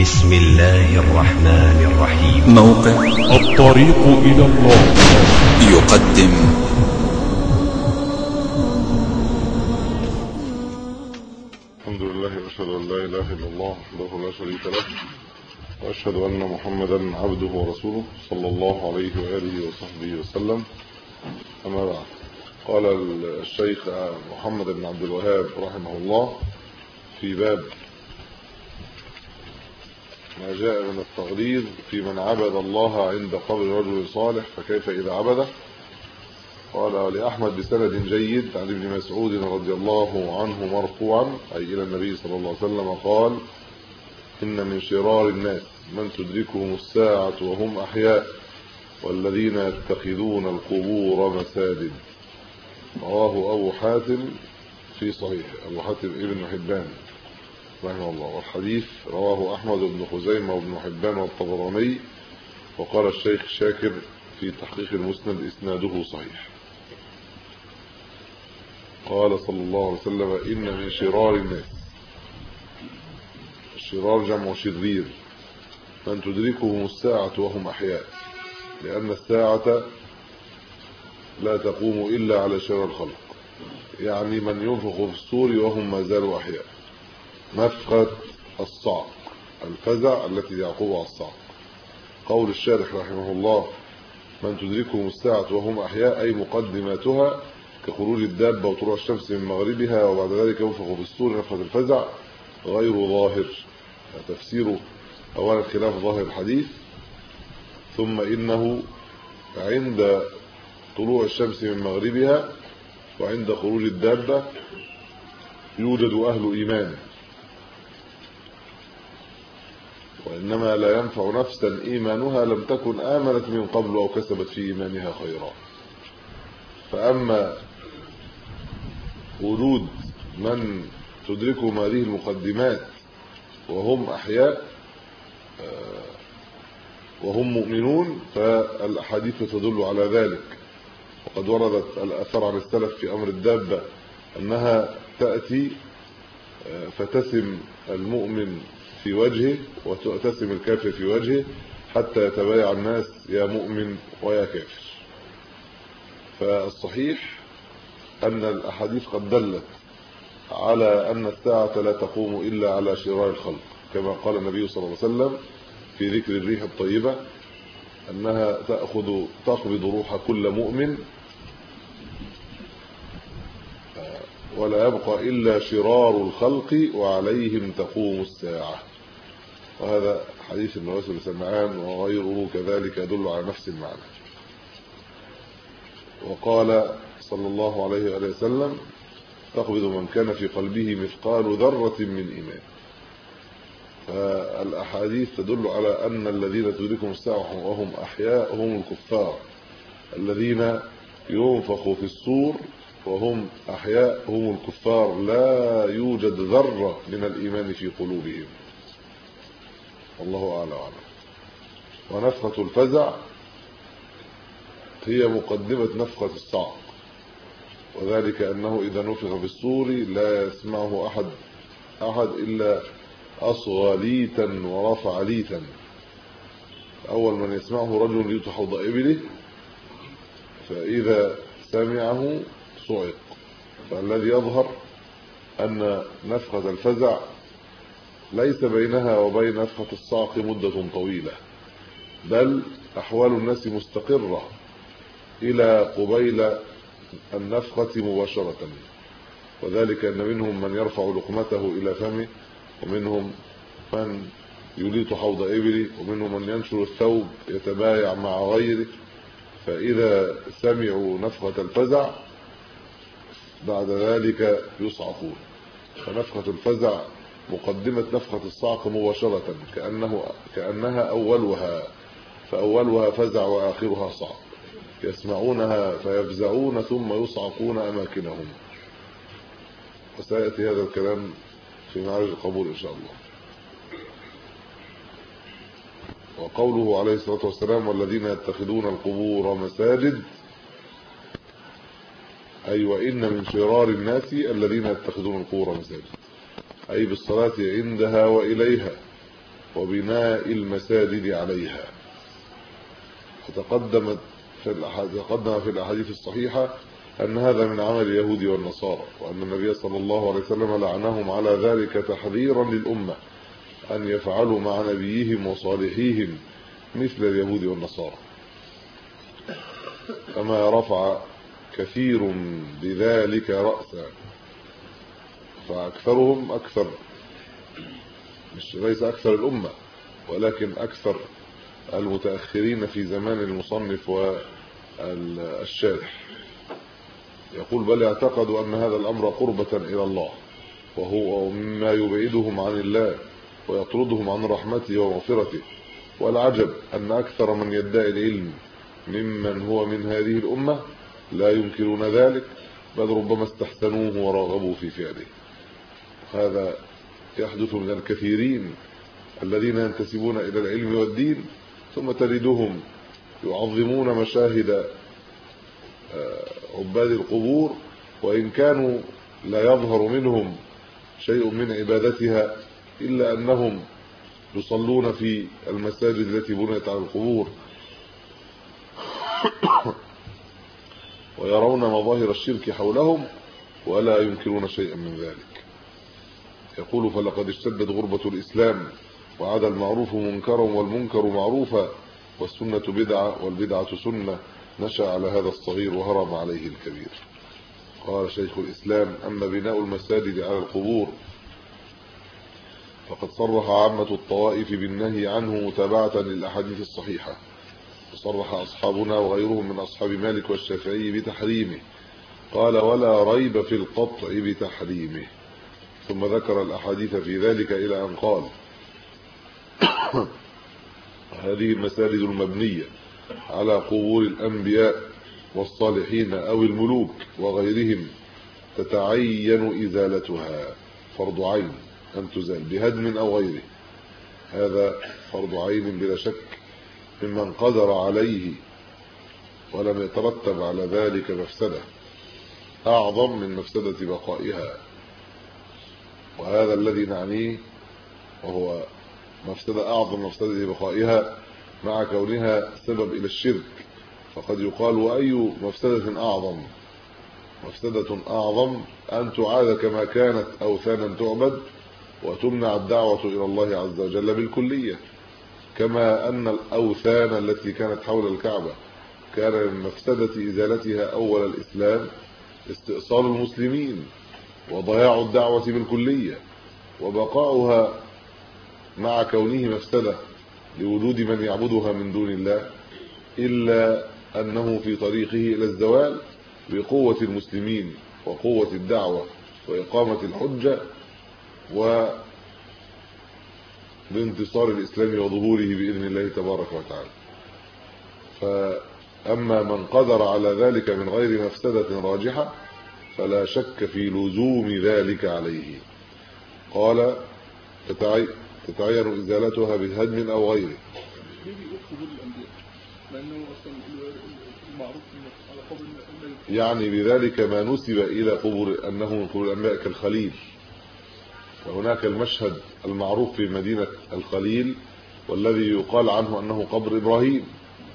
بسم الله الرحمن الرحيم. موقع الطريق إلى الله يقدم الحمد لله وأشهد أن لا إله إلا الله وحده لا شريك له وأشهد أن محمدا عبده ورسوله صلى الله عليه وآله وصحبه وسلم. أما بعد، قال الشيخ محمد بن عبد الوهاب رحمه الله في باب ما جاء من التغليظ في من عبد الله عند قبر رجل صالح فكيف إذا عبده. قال لأحمد بسند جيد عن ابن مسعود رضي الله عنه مرفوعا أي إلى النبي صلى الله عليه وسلم قال: إن من شرار الناس من تدركهم الساعة وهم أحياء والذين يتخذون القبور مساجد. رواه أبو حاتم في صحيح، أبو حاتم ابن حبان رحمه الله. والحديث رواه أحمد بن خزيمة وابن حبان والطبراني. وقال الشيخ شاكر في تحقيق المسند إسناده صحيح. قال صلى الله عليه وسلم: إن من شرار الناس، الشرار جمع شرير، من تدركهم الساعة وهم أحياء، لأن الساعة لا تقوم إلا على شرار الخلق، يعني من ينفخ في الصور وهم ما زالوا أحياء. نفخة الصعق، الفزع التي يعقبها الصعق. قول الشارح رحمه الله: من تدركهم الساعة وهم أحياء، أي مقدماتها كخروج الدابة وطلوع الشمس من مغربها وبعد ذلك ينفخ في الصور نفخة الفزع، غير ظاهر. تفسيره أولا خلاف ظاهر الحديث، ثم إنه عند طلوع الشمس من مغربها وعند خروج الدابة يوجد أهل إيمان، وإنما لا ينفع نفسا إيمانها لم تكن آمنت من قبل أو كسبت في إيمانها خيرا. فأما وجود من تدركهم هذه المقدمات وهم أحياء وهم مؤمنون فالأحاديث تدل على ذلك. وقد وردت الآثار عن السلف في أمر الدابة أنها تأتي فتسم المؤمن في وجهه وتأتسم الكافر في وجهه حتى يتبايع الناس يا مؤمن ويا كافر. فالصحيح أن الأحاديث قد دلت على أن الساعة لا تقوم إلا على شرار الخلق، كما قال النبي صلى الله عليه وسلم في ذكر الريح الطيبة أنها تقبض روح كل مؤمن ولا يبقى إلا شرار الخلق وعليهم تقوم الساعة. وهذا حديث النواس بن سمعان وغيره كذلك يدل على نفس المعنى. وقال صلى الله عليه وآله وسلم: تقبض من كان في قلبه مثقال ذرة من إيمان. فالأحاديث تدل على أن الذين تدركهم الساعة وهم أحياء هم الكفار، الذين ينفخ في الصور وهم أحياء هم الكفار، لا يوجد ذرة من الإيمان في قلوبهم. والله أعلى وأعلم. ونفخة الفزع هي مقدمة نفخة الصعق، وذلك أنه إذا نفخ في الصور لا يسمعه أحد إلا أصغى ليتا ورفع ليتا. أول من يسمعه رجل ليت حوض إبله، فإذا سمعه صعق. فالذي يظهر أن نفخة الفزع ليس بينها وبين نفخة الصعق مدة طويلة، بل أحوال الناس مستقرة إلى قبيل النفخة مباشرة. وذلك أن منهم من يرفع لقمته إلى فمه، ومنهم من يليط حوض إبله، ومنهم من ينشر الثوب يتبايع مع غيره. فإذا سمعوا نفخة الفزع بعد ذلك يصعقون. فنفخة الفزع مقدمة نفخة الصعق مباشرة، كأنها أولها، فأولها فزع وآخرها صعق. يسمعونها فيفزعون ثم يصعقون أماكنهم. وسيأتي هذا الكلام في معرج القبول إن شاء الله. وقوله عليه الصلاة والسلام: والذين يتخذون القبور مساجد، أي وإن من شرار الناس الذين يتخذون القبور مساجد، أي بالصلاة عندها وإليها. وبناء المساجد عليها. فتقدم في الأحاديث الصحيحة أن هذا من عمل اليهود والنصارى، وأن النبي صلى الله عليه وسلم لعنهم على ذلك تحذيرا للأمة أن يفعلوا مع نبيهم وصالحيهم مثل اليهود والنصارى. كما رفع كثير بذلك رأسا، فأكثرهم ليس أكثر الأمة، ولكن أكثر المتأخرين في زمان المصنف والشارح. يقول: بل اعتقدوا أن هذا الأمر قربة إلى الله، وهو مما يبعدهم عن الله ويطردهم عن رحمته ومغفرته. والعجب أن أكثر من يدعي العلم ممن هو من هذه الأمة لا ينكرون ذلك، بل ربما استحسنوه ورغبوا في فعله. هذا يحدث من الكثيرين الذين ينتسبون إلى العلم والدين، ثم تجدهم يعظمون مشاهد عباد القبور، وإن كانوا لا يظهر منهم شيء من عبادتها إلا أنهم يصلون في المساجد التي بنيت على القبور ويرون مظاهر الشرك حولهم ولا ينكرون شيئا من ذلك. يقول: فلقد اشتدت غربة الإسلام، وعاد المعروف منكرا والمنكر معروفا، والسنة بدعة والبدعة سنة، نشأ على هذا الصغير وهرم عليه الكبير. قال شيخ الإسلام: أما بناء المساجد على القبور فقد صرح عامة الطوائف بالنهي عنه متابعة للأحاديث الصحيحة، وصرح أصحابنا وغيرهم من أصحاب مالك والشافعي بتحريمه. قال: ولا ريب في القطع بتحريمه. ثم ذكر الأحاديث في ذلك إلى أن قال: هذه المساجد المبنية على قبور الأنبياء والصالحين أو الملوك وغيرهم تتعين إزالتها، فرض عين أن تزال بهدم أو غيره. هذا فرض عين بلا شك ممن قدر عليه، ولم يترتب على ذلك مفسدة أعظم من مفسدة بقائها. وهذا الذي نعنيه، وهو مفسدة أعظم مفسدة بقائها مع كونها سبب إلى الشرك. فقد يقال: وأي مفسدة أعظم؟ مفسدة أعظم أن تعاد كما كانت أوثانا تعبد، وتمنع الدعوة إلى الله عز وجل بالكلية. كما أن الأوثان التي كانت حول الكعبة كان من مفسدة إزالتها أول الإسلام استئصال المسلمين وضياع الدعوة بالكلية، وبقاؤها مع كونه مفسدة لوجود من يعبدها من دون الله، إلا أنه في طريقه إلى الزوال بقوة المسلمين وقوة الدعوة وإقامة الحجة وبانتصار الإسلام وظهوره بإذن الله تبارك وتعالى. فأما من قدر على ذلك من غير مفسدة راجحة فلا شك في لزوم ذلك عليه. قال: تتعين إزالتها بهدم أو غيره. يعني بذلك ما نسب إلى قبور أنه من قبور الأنبياء كالخليل. وهناك المشهد المعروف في مدينة الخليل والذي يقال عنه أنه قبر إبراهيم.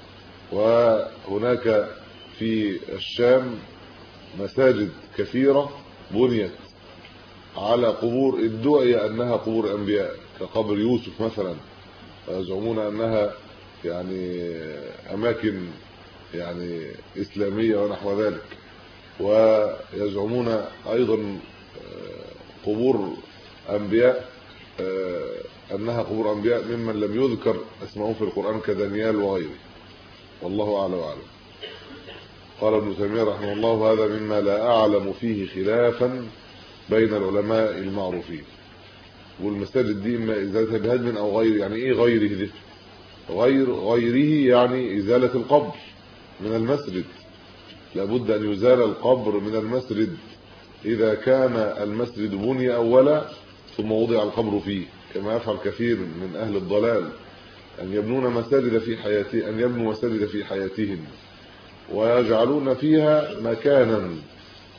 وهناك في الشام مساجد كثيرة بنيت على قبور ادعي أنها قبور أنبياء، كقبر يوسف مثلا، يزعمون أنها يعني أماكن يعني إسلامية ونحو ذلك. ويزعمون أيضا قبور أنبياء أنها قبور أنبياء ممن لم يذكر اسمهم في القرآن كدانيال وغيره، والله أعلم وأعلم. قال ابن تيمية رحمه الله: هذا مما لا أعلم فيه خلافا بين العلماء المعروفين. والمساجد دي إما إزالتها بهدم أو غير. يعني إيه غيره ده؟ غيره يعني إزالة القبر من المسجد. لابد أن يزال القبر من المسجد إذا كان المسجد بني أولا ثم وضع القبر فيه، كما يفعل كثير من أهل الضلال أن يبنوا مساجد في حياتهم ويجعلون فيها مكانا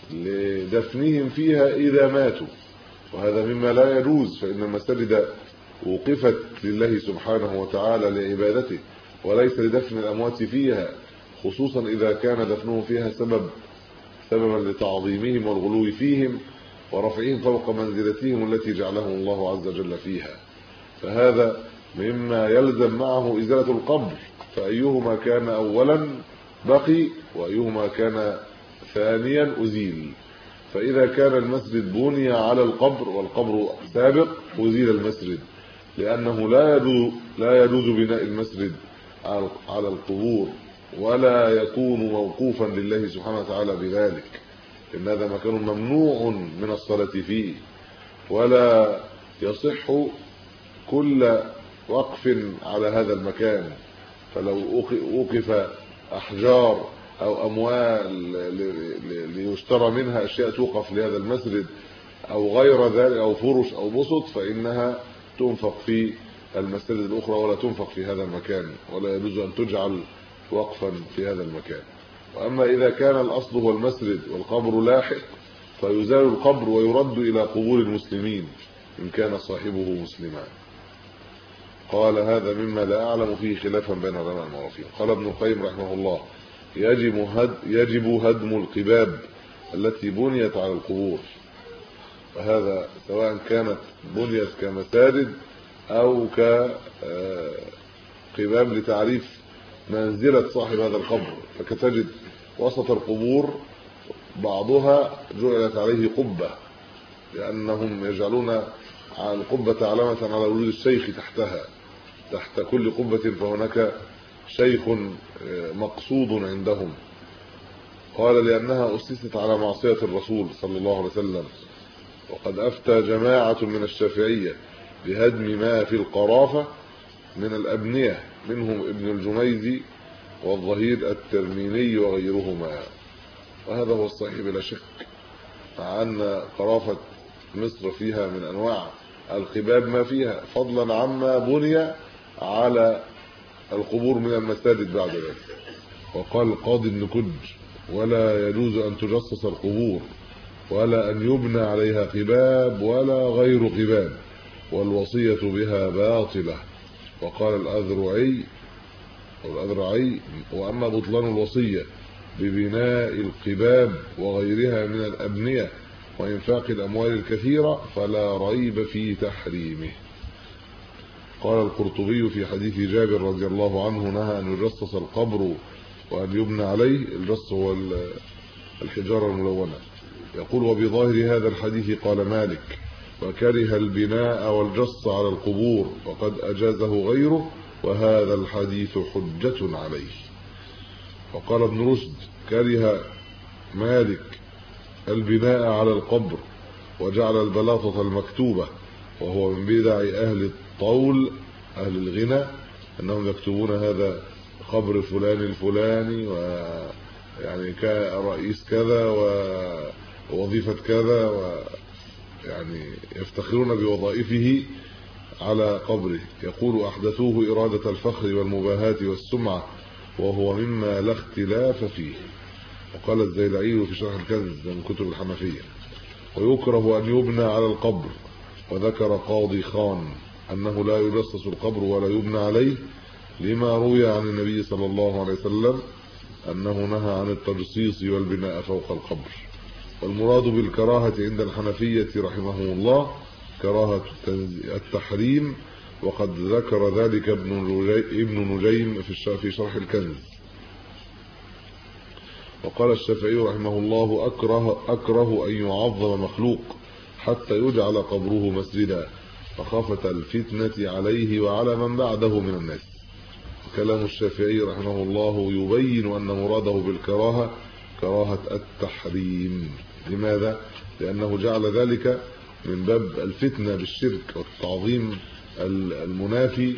لدفنهم فيها إذا ماتوا، وهذا مما لا يجوز. فإن المساجد وقفت لله سبحانه وتعالى لعبادته وليس لدفن الأموات فيها، خصوصا إذا كان دفنهم فيها سببا لتعظيمهم والغلو فيهم ورفعهم فوق منزلتهم التي جعلهم الله عز وجل فيها. فهذا مما يلزم معه إزالة القبر، فأيهما كان أولا بقي وأيهما كان ثانيا أزيل. فإذا كان المسجد بني على القبر والقبر سابق أزيل المسجد، لأنه لا يجوز بناء المسجد على القبور ولا يكون موقوفا لله سبحانه وتعالى بذلك، إن هذا مكان ممنوع من الصلاة فيه، ولا يصح كل وقف على هذا المكان. فلو وقف أحجار أو أموال ليشترى منها أشياء توقف لهذا المسجد أو غير ذلك أو فرش أو بسط، فإنها تنفق في المساجد الأخرى ولا تنفق في هذا المكان، ولا يجوز أن تجعل وقفا في هذا المكان. وأما إذا كان الأصل هو المسجد والقبر لاحق فيزال القبر ويرد إلى قبور المسلمين إن كان صاحبه مسلما. قال هذا مما لا أعلم فيه خلافا بين علماء المعروفين. قال ابن القيم رحمه الله يجب هدم القباب التي بنيت على القبور، وهذا سواء كانت بنيت كمساجد أو كقباب لتعريف منزلة صاحب هذا القبر. فكتجد وسط القبور بعضها جعلت عليه قبة، لأنهم يجعلون على القبة علامة على وجود الشيخ تحتها، تحت كل قبة فهناك شيخ مقصود عندهم. قال لأنها أسست على معصية الرسول صلى الله عليه وسلم. وقد أفتى جماعة من الشافعية بهدم ما في القرافة من الأبنية، منهم ابن الجميزي والظهير الترميني وغيرهما، وهذا هو الصحيح بلا شك، مع أن قرافة مصر فيها من أنواع القباب ما فيها، فضلا عما بني على القبور من المساجد بعد ذلك. وقال القاضي ابن كج ولا يجوز أن تجصص القبور ولا أن يبنى عليها قباب ولا غير قباب، والوصية بها باطلة. وقال الأذرعي وأما بطلان الوصية ببناء القباب وغيرها من الأبنية وإنفاق الأموال الكثيرة فلا ريب في تحريمه. قال القرطبي في حديث جابر رضي الله عنه نهى أن يجصص القبر وأن يبنى عليه. الجص هو الحجارة الملونة. يقول وبظاهر هذا الحديث قال مالك وكره البناء والجص على القبور وقد أجازه غيره، وهذا الحديث حجة عليه. وقال ابن رشد كره مالك البناء على القبر وجعل البلاطة المكتوبة، وهو من بدع أهل الطول أهل الغنى، أنهم يكتبون هذا قبر فلان الفلاني ويعني كرئيس كذا ووظيفة كذا، ويعني يفتخرون بوظائفه على قبره. يقول أحدثوه إرادة الفخر والمباهاة والسمعة، وهو مما لا اختلاف فيه. وقال الزيلعي في شرح الكنز من كتب الحنفية ويكره أن يبنى على القبر. وذكر قاضي خان أنه لا يجصص القبر ولا يبنى عليه، لما روي عن النبي صلى الله عليه وسلم أنه نهى عن التجصيص والبناء فوق القبر. والمراد بالكراهة عند الحنفية رحمه الله كراهة التحريم، وقد ذكر ذلك ابن نجيم في شرح الكنز. وقال الشافعي رحمه الله أكره أن يعظم مخلوق حتى يجعل قبره مسجدا، فخافة الفتنة عليه وعلى من بعده من الناس. كلام الشافعي رحمه الله يبين أن مراده بالكراهة كراهة التحريم. لماذا؟ لأنه جعل ذلك من باب الفتنة بالشرك والتعظيم المنافي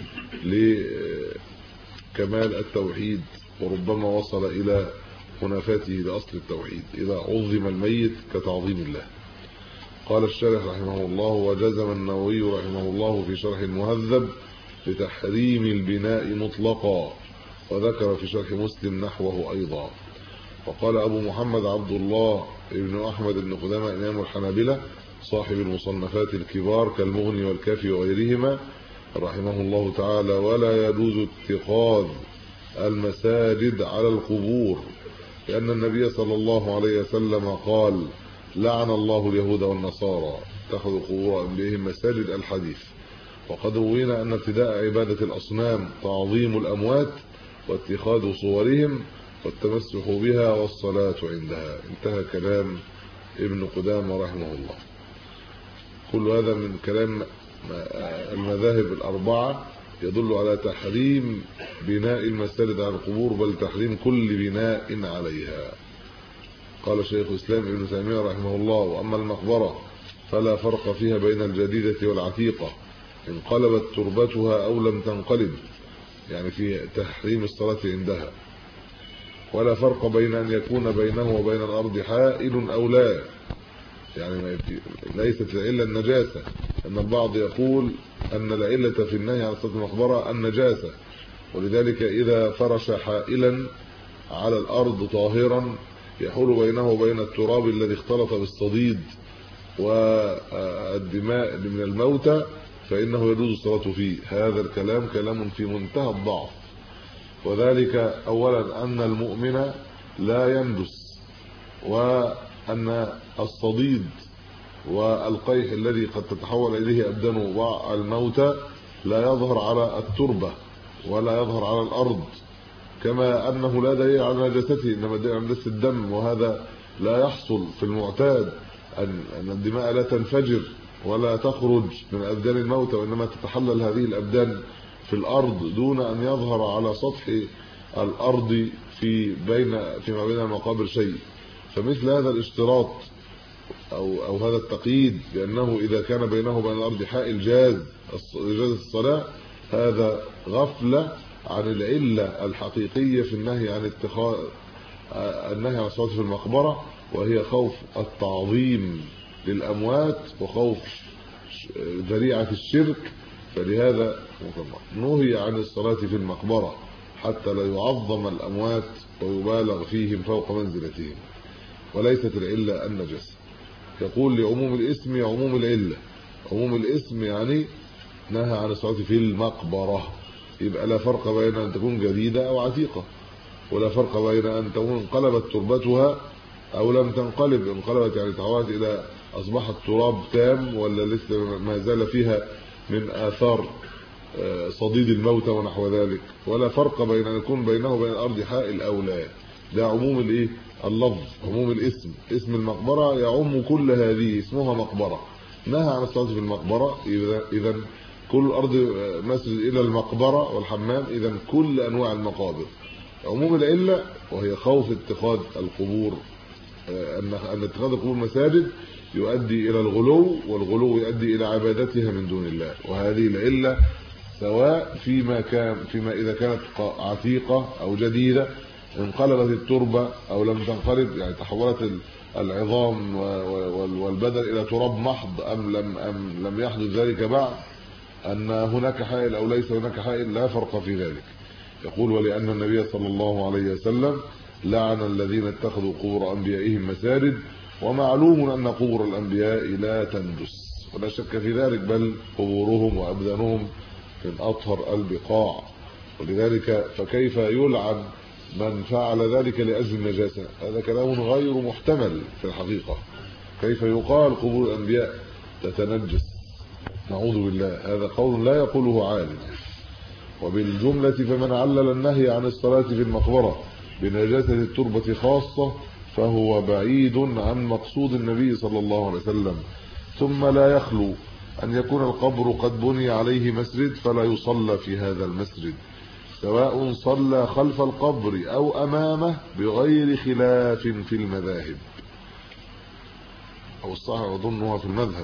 لكمال التوحيد، وربما وصل إلى منافاته لأصل التوحيد إذا عظم الميت كتعظيم الله. قال الشارح رحمه الله وجزم النووي رحمه الله في شرح المهذب بتحريم البناء مطلقا، وذكر في شرح مسلم نحوه أيضا. وقال أبو محمد عبد الله ابن أحمد بن قدامة إمام الحنابلة صاحب المصنفات الكبار كالمغني والكافي وغيرهما رحمه الله تعالى: ولا يجوز اتخاذ المساجد على القبور، لأن النبي صلى الله عليه وسلم قال: لعن الله اليهود والنصارى اتخذوا قبور أنبيائهم مساجد، الحديث. وقد روينا أن ابتداء عبادة الأصنام تعظيم الأموات واتخاذ صورهم والتمسح بها والصلاة عندها. انتهى كلام ابن قدامة رحمه الله. كل هذا من كلام المذاهب الأربعة يدل على تحريم بناء المساجد على القبور، بل تحريم كل بناء عليها. قال شيخ الإسلام ابن تيمية رحمه الله: وأما المقبرة فلا فرق فيها بين الجديدة والعتيقة، انقلبت تربتها أو لم تنقلب، يعني في تحريم الصلاة عندها. ولا فرق بين أن يكون بينه وبين الأرض حائل أو لا، يعني ليست العلة النجاسة، أن البعض يقول أن العلة في النهي عن صلاة المقبرة النجاسة، ولذلك إذا فرش حائلا على الأرض طاهرا يحول بينه وبين التراب الذي اختلط بالصديد والدماء من الموتى فإنه يجوز الصلاة فيه. هذا الكلام كلام في منتهى الضعف، وذلك أولا أن المؤمن لا ينجس، وأن الصديد والقيح الذي قد تتحول إليه أبدان الموتى لا يظهر على التربة ولا يظهر على الأرض، كما أنه لا دليل على نجاسته، إنما دليل على نجاسة الدم، وهذا لا يحصل في المعتاد، أن الدماء لا تنفجر ولا تخرج من أبدان الموتى، وإنما تتحلل هذه الأبدان في الأرض دون أن يظهر على سطح الأرض فيما بين المقابر شيء. فمثل هذا الاشتراط أو هذا التقييد بأنه إذا كان بينه وبين الأرض حائل جاز الصلاة، هذا غفلة عن العلة الحقيقية في النهي عن الصلاة في المقبرة، وهي خوف التعظيم للأموات وخوف ذريعة الشرك. فلهذا نهي عن الصلاة في المقبرة حتى لا يعظم الأموات ويبالغ فيهم فوق منزلتهم، وليست العلة النجاسة. يقول: لعموم الاسم عموم العلة. عموم الاسم يعني نهى عن الصلاة في المقبرة، يبقى لا فرق بين أن تكون جديدة أو عتيقة، ولا فرق بين أن تكون انقلبت تربتها أو لم تنقلب. انقلبت يعني تحولت إلى أصبحت تراب تام، ولا لسه ما زال فيها من آثار صديد الموتى ونحو ذلك. ولا فرق بين أن يكون بينه وبين الأرض حائل أو لا. ده عموم الايه اللفظ، عموم الاسم. اسم المقبرة يعم كل هذه، اسمها مقبرة. نهى عن الصلاة في المقبرة، إذا كل الأرض مسجد إلى المقبرة والحمام، إذا كل أنواع المقابر. عموم العلة وهي خوف اتخاذ القبور، أن اتخاذ القبور مساجد يؤدي إلى الغلو، والغلو يؤدي إلى عبادتها من دون الله. وهذه العلة سواء فيما إذا كانت عتيقة أو جديدة، انقلبت التربة أو لم تنقلب، يعني تحولت العظام والبدن إلى تراب محض أم لم يحدث ذلك بعد، أن هناك حائل أو ليس هناك حائل، لا فرق في ذلك. يقول: ولأن النبي صلى الله عليه وسلم لعن الذين اتخذوا قبور أنبيائهم مساجد، ومعلوم أن قبور الأنبياء لا تنجس، ولا شك في ذلك، بل قبورهم وأبدانهم من أطهر البقاع. ولذلك فكيف يلعن من فعل ذلك لأجل النجاسة؟ هذا كلام غير محتمل في الحقيقة. كيف يقال قبور الأنبياء تتنجس؟ نعوذ بالله، هذا قول لا يقوله عالم. وبالجملة فمن علل النهي عن الصلاة في المقبرة بنجاسة التربة خاصة فهو بعيد عن مقصود النبي صلى الله عليه وسلم. ثم لا يخلو أن يكون القبر قد بني عليه مسجد فلا يصلى في هذا المسجد، سواء صلى خلف القبر أو أمامه، بغير خلاف في المذاهب، أو الصحيح أظنها في المذهب.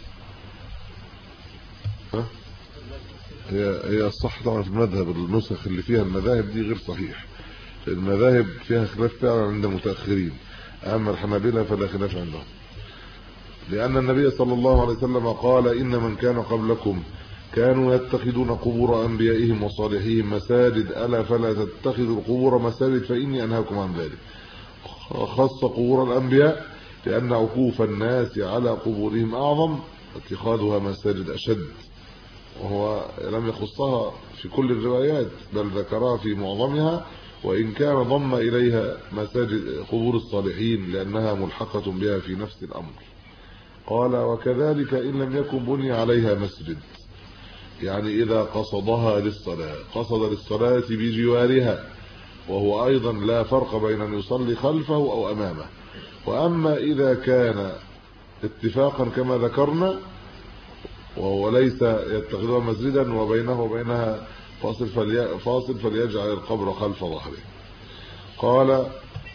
هي الصح طبعا في المذهب. النسخ اللي فيها المذاهب دي غير صحيح، المذاهب فيها خلاف فعلا عند المتأخرين، أما الحنابلة فلا خلاف عندهم، لأن النبي صلى الله عليه وسلم قال: إن من كان قبلكم كانوا يتخذون قبور أنبيائهم وصالحيهم مساجد، ألا فلا تتخذوا القبور مساجد فإني أنهاكم عن ذلك. خص قبور الأنبياء لأن عكوف الناس على قبورهم أعظم، اتخاذها مساجد أشد. وهو لم يخصها في كل الروايات بل ذكرها في معظمها، وإن كان ضم إليها مساجد قبور الصالحين لأنها ملحقة بها في نفس الأمر. قال وكذلك إن لم يكن بني عليها مسجد، يعني إذا قصدها للصلاة، قصد للصلاة بجوارها، وهو أيضا لا فرق بين أن يصلي خلفه أو أمامه. وأما إذا كان اتفاقا كما ذكرنا وهو ليس يتخذها مسجدا وبينه وبينها فاصل فليجعل القبر خلف ظهره. قال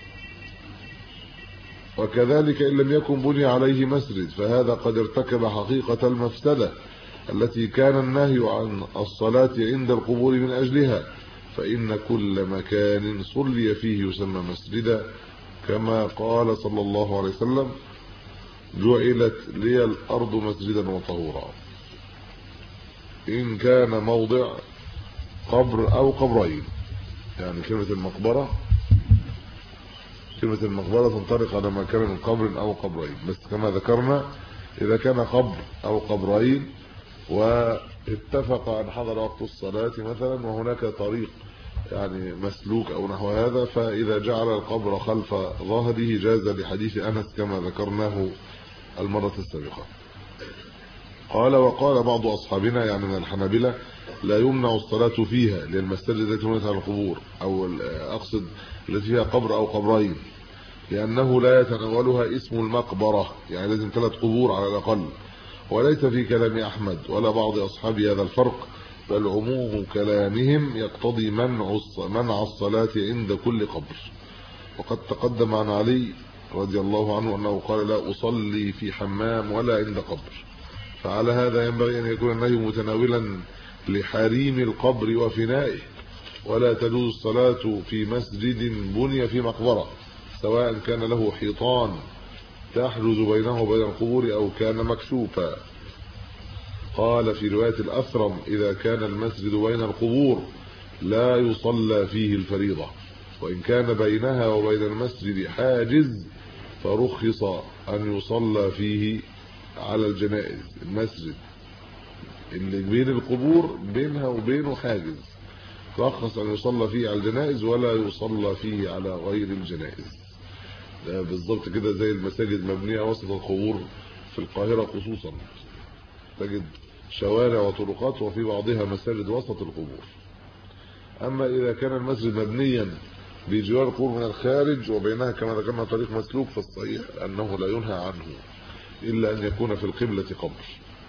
وكذلك إن لم يكن بني عليه مسجد فهذا قد ارتكب حقيقة المفسدة التي كان النهي عن الصلاة عند القبور من أجلها، فإن كل مكان صلي فيه يسمى مسجدا، كما قال صلى الله عليه وسلم جعلت لي الأرض مسجدا وطهورا. إن كان موضع قبر أو قبرين، يعني كلمة المقبرة تنطلق على مكان من قبر أو قبرين، بس كما ذكرنا إذا كان قبر أو قبرين واتفق أن حضر وقت الصلاة مثلا وهناك طريق يعني مسلوك أو نحو هذا، فإذا جعل القبر خلف ظهره جاز لحديث أنس كما ذكرناه المرة السابقة. قال وقال بعض أصحابنا يعني من الحنابلة لا يمنع الصلاة فيها للمساجد التي تمنع على القبور، أو أقصد التي فيها قبر أو قبرين، لأنه لا يتناولها اسم المقبرة، يعني لازم 3 قبور على الأقل. وليس في كلام أحمد ولا بعض أصحاب هذا الفرق، بل عموم كلامهم يقتضي منع الصلاة عند كل قبر. وقد تقدم عن علي رضي الله عنه أنه قال لا أصلي في حمام ولا عند قبر، فعلى هذا ينبغي أن يكون النهي متناولا لحريم القبر وفنائه، ولا تجوز الصلاة في مسجد بني في مقبرة سواء كان له حيطان تحجز بينه وبين القبور أو كان مكشوفا. قال في رواية الأثرم إذا كان المسجد بين القبور لا يصلى فيه الفريضة، وإن كان بينها وبين المسجد حاجز فرخص أن يصلى فيه على الجنائز. المسجد اللي بين القبور بينها وبينه حاجز رخص أن يصلى فيه على الجنائز ولا يصلى فيه على غير الجنائز. ده بالضبط كده زي المساجد مبنية وسط القبور في القاهرة خصوصا، تجد شوارع وطرقات وفي بعضها مساجد وسط القبور. أما إذا كان المسجد مبنيا بجوار القبور من الخارج وبينها كما ذكرنا طريق مسلوك، فالصحيح أنه لا ينهى عنه إلا أن يكون في القبلة قبر.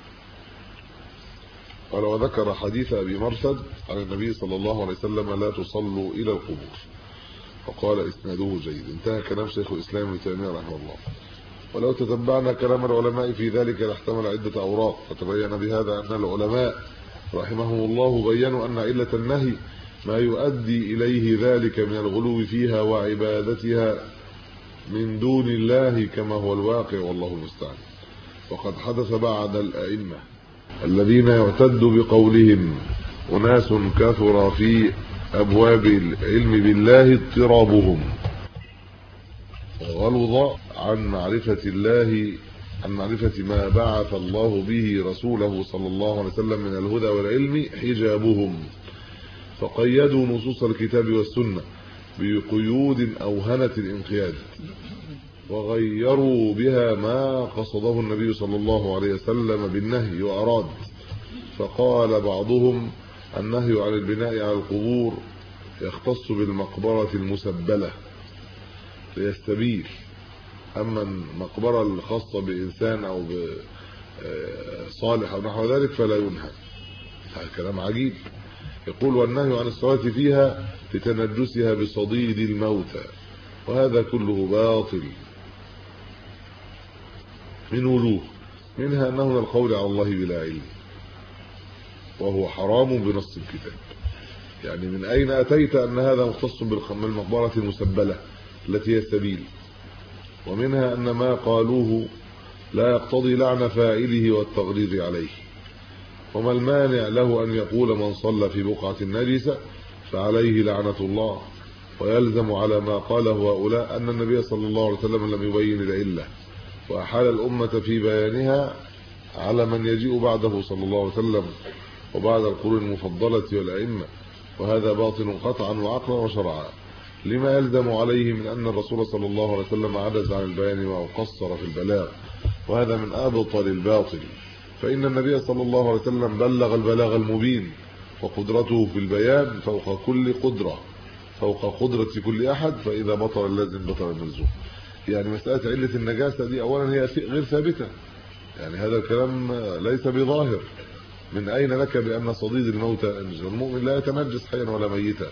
قال وذكر حديث أبي مرثد عن النبي صلى الله عليه وسلم لا تصلوا إلى القبور، فقال إسناده جيد. انتهى كلام شيخ الإسلام ابن تيمية رحمه الله. ولو تتبعنا كلام العلماء في ذلك لاحتمل عدة أوراق، فتبين بهذا أن العلماء رحمهم الله بيّنوا أن علة النهي ما يؤدي إليه ذلك من الغلو فيها وعبادتها من دون الله كما هو الواقع والله المستعان. وقد حدث بعد الأئمة الذين يعتد بقولهم أناس كثر في أبواب العلم بالله اضطرابهم وغلظ عن معرفة الله، عن معرفة ما بعث الله به رسوله صلى الله عليه وسلم من الهدى والعلم حجابهم، فقيدوا نصوص الكتاب والسنة بقيود أوهنة الانقياد وغيروا بها ما قصده النبي صلى الله عليه وسلم بالنهي وأراد. فقال بعضهم النهي عن البناء على القبور يختص بالمقبرة المسبلة ليستبيل، أما المقبرة الخاصة بإنسان أو بصالح أو نحو ذلك فلا ينهى. هذا كلام عجيب. يقول والنهي عن الصلاة فيها لتنجسها بصديد الموتى، وهذا كله باطل من وجوه، منها أنه من القول على الله بلا علم وهو حرام بنص الكتاب. يعني من أين أتيت أن هذا مختص بالمقبرة المسبلة التي هي السبيل؟ ومنها أن ما قالوه لا يقتضي لعن فاعله والتغليظ عليه. وما المانع له أن يقول من صلى في بقعة نجسة فعليه لعنة الله، ويلزم على ما قاله هؤلاء أن النبي صلى الله عليه وسلم لم يبين العلة وأحال الأمة في بيانها على من يجيء بعده صلى الله عليه وسلم، وبعد القرون المفضلة والأئمة، وهذا باطل قطعا وعقلا وشرعا، لما يلزم عليه من أن الرسول صلى الله عليه وسلم عجز عن البيان أو قصر في البلاغ، وهذا من أبطل الباطل، فإن النبي صلى الله عليه وسلم بلغ البلاغ المبين، وقدرته في البيان فوق كل قدرة، فوق قدرة كل أحد، فإذا بطل اللازم بطل الملزوم. يعني مسألة علة النجاسة دي أولا هي غير ثابتة، يعني هذا الكلام ليس بظاهر. من أين لك بأن صديد الموت المؤمن لا يتنجس حيا ولا ميتا؟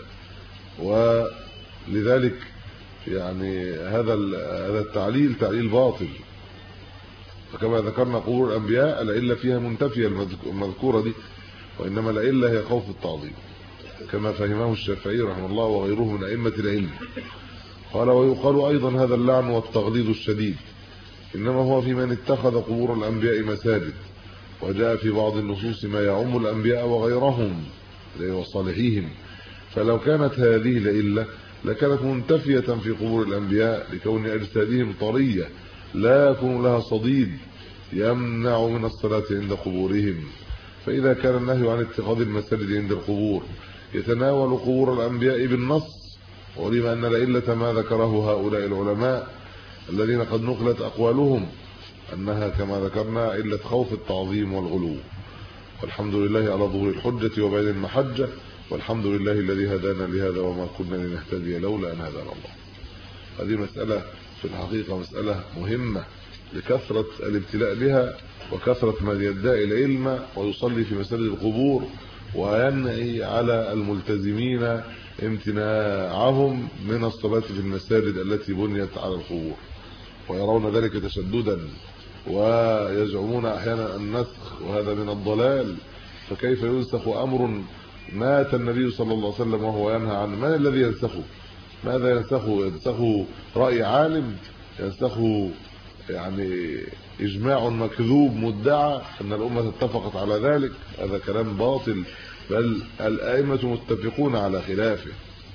ولذلك يعني هذا التعليل تعليل باطل. فكما ذكرنا قبور الأنبياء العلة فيها منتفية المذكورة دي، وإنما العلة هي خوف التعظيم، كما فهمه الشافعي رحمه الله وغيره من أئمة العلم. قال ويقال أيضا هذا اللعن والتغليظ الشديد إنما هو في من اتخذ قبور الأنبياء مساجد، وجاء في بعض النصوص ما يعم الأنبياء وغيرهم وصالحيهم، فلو كانت هذه العلة لكانت منتفية في قبور الأنبياء لكون أجسادهم طرية لا يكون لها صديد يمنع من الصلاة عند قبورهم. فإذا كان النهي عن اتخاذ المساجد عند القبور يتناول قبور الأنبياء بالنص، وعلم أن العلة ما ذكره هؤلاء العلماء الذين قد نقلت أقوالهم أنها كما ذكرنا علة خوف التعظيم والغلو. والحمد لله على ظهور الحجة وبعد المحجة، والحمد لله الذي هدانا لهذا وما كنا لنهتدي لولا أن هدانا الله. هذه مسألة في الحقيقة مسألة مهمة لكثرة الابتلاء بها وكثرة من يدعي العلم ويصلي في مساجد القبور، وينهي على الملتزمين امتناعهم من الصلاة في المساجد التي بنيت على القبور، ويرون ذلك تشددا، ويزعمون احيانا النسخ، وهذا من الضلال. فكيف ينسخ امر مات النبي صلى الله عليه وسلم وهو ينهى عنه؟ من الذي ينسخه؟ ماذا ينسخه؟ ينسخه رأي عالم؟ ينسخه يعني اجماع مكذوب مدعى ان الامه اتفقت على ذلك؟ هذا كلام باطل، بل الائمه متفقون على خلافه.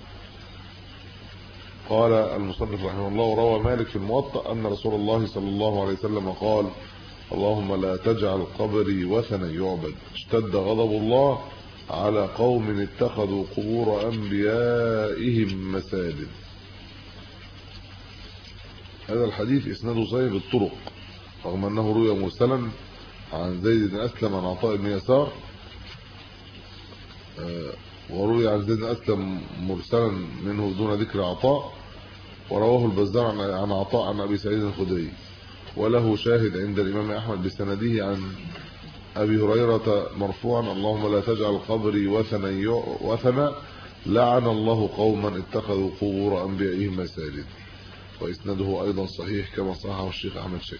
قال المصنف رحمه الله روى مالك في الموطأ ان رسول الله صلى الله عليه وسلم قال اللهم لا تجعل قبري وثنا يعبد، اشتد غضب الله على قوم اتخذوا قبور انبيائهم مساجد. هذا الحديث اسناده صحيح بالطرق، رغم انه روي مرسلا عن زيد بن اسلم عن عطاء بن يسار، وروي عن زيد بن اسلم مرسلا منه دون ذكر عطاء، ورواه البزار عن عطاء عن ابي سعيد الخدري، وله شاهد عند الامام احمد بسنده عن ابي هريره مرفوعا اللهم لا تجعل قبري وثنا لعن الله قوما اتخذوا قبور انبيائهم مساجد. واسناده ايضا صحيح كما صححه الشيخ احمد شاكر.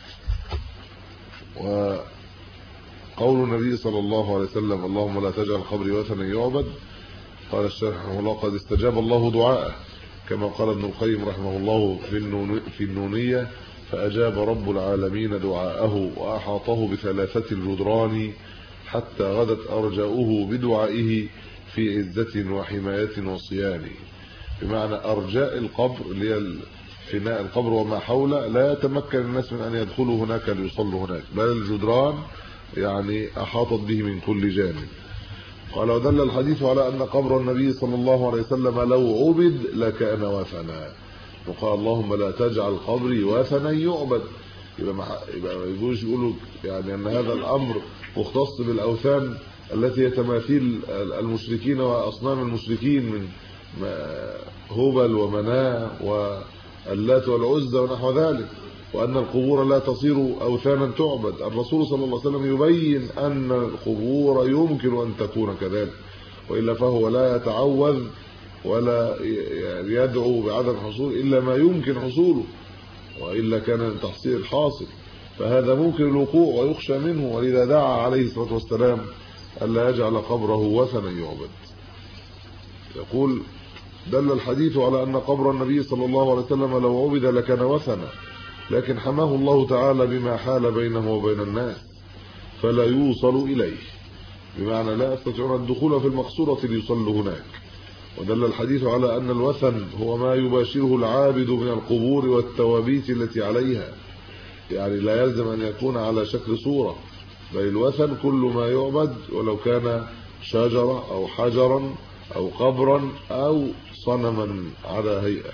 وقول النبي صلى الله عليه وسلم اللهم لا تجعل قبري وثنا يعبد، قال الشارح رحمه الله قد استجاب الله دعاءه، كما قال ابن القيم رحمه الله في النونية فأجاب رب العالمين دعاءه وأحاطه بثلاثة الجدران حتى غدت أرجاؤه بدعائه في عزة وحماية وصيان. بمعنى أرجاء القبر اللي هي فناء القبر وما حوله لا يتمكن الناس من أن يدخلوا هناك ليصلوا هناك، بل الجدران يعني أحاطت به من كل جانب. قال ودل الحديث على أن قبر النبي صلى الله عليه وسلم لو عبد لكان وثنا، وقال اللهم لا تجعل قبري وثنا يعبد. يبقى ما يجوش يقولوا يعني أن هذا الأمر مختص بالأوثان التي هي تماثيل المشركين وأصنام المشركين من هبل ومناة واللات والعزى ونحو ذلك، وأن القبور لا تصير أوثانا تعبد. الرسول صلى الله عليه وسلم يبين أن القبور يمكن أن تكون كذلك، وإلا فهو لا يتعوذ ولا يدعو بعدم حصول إلا ما يمكن حصوله، وإلا كان التحصيل حاصل، فهذا ممكن الوقوع ويخشى منه، ولذا دعا عليه الصلاة والسلام ألا يجعل قبره وثنا يعبد. يقول دل الحديث على أن قبر النبي صلى الله عليه وسلم لو عبد لكان وثنا، لكن حماه الله تعالى بما حال بينه وبين الناس فلا يوصل إليه، بمعنى لا يستطيعون الدخول في المقصورة ليصلوا هناك. ودل الحديث على أن الوثن هو ما يباشره العابد من القبور والتوابيت التي عليها، يعني لا يلزم أن يكون على شكل صورة، بل الوثن كل ما يعبد ولو كان شجرة أو حجرا أو قبرا أو صنما على هيئة.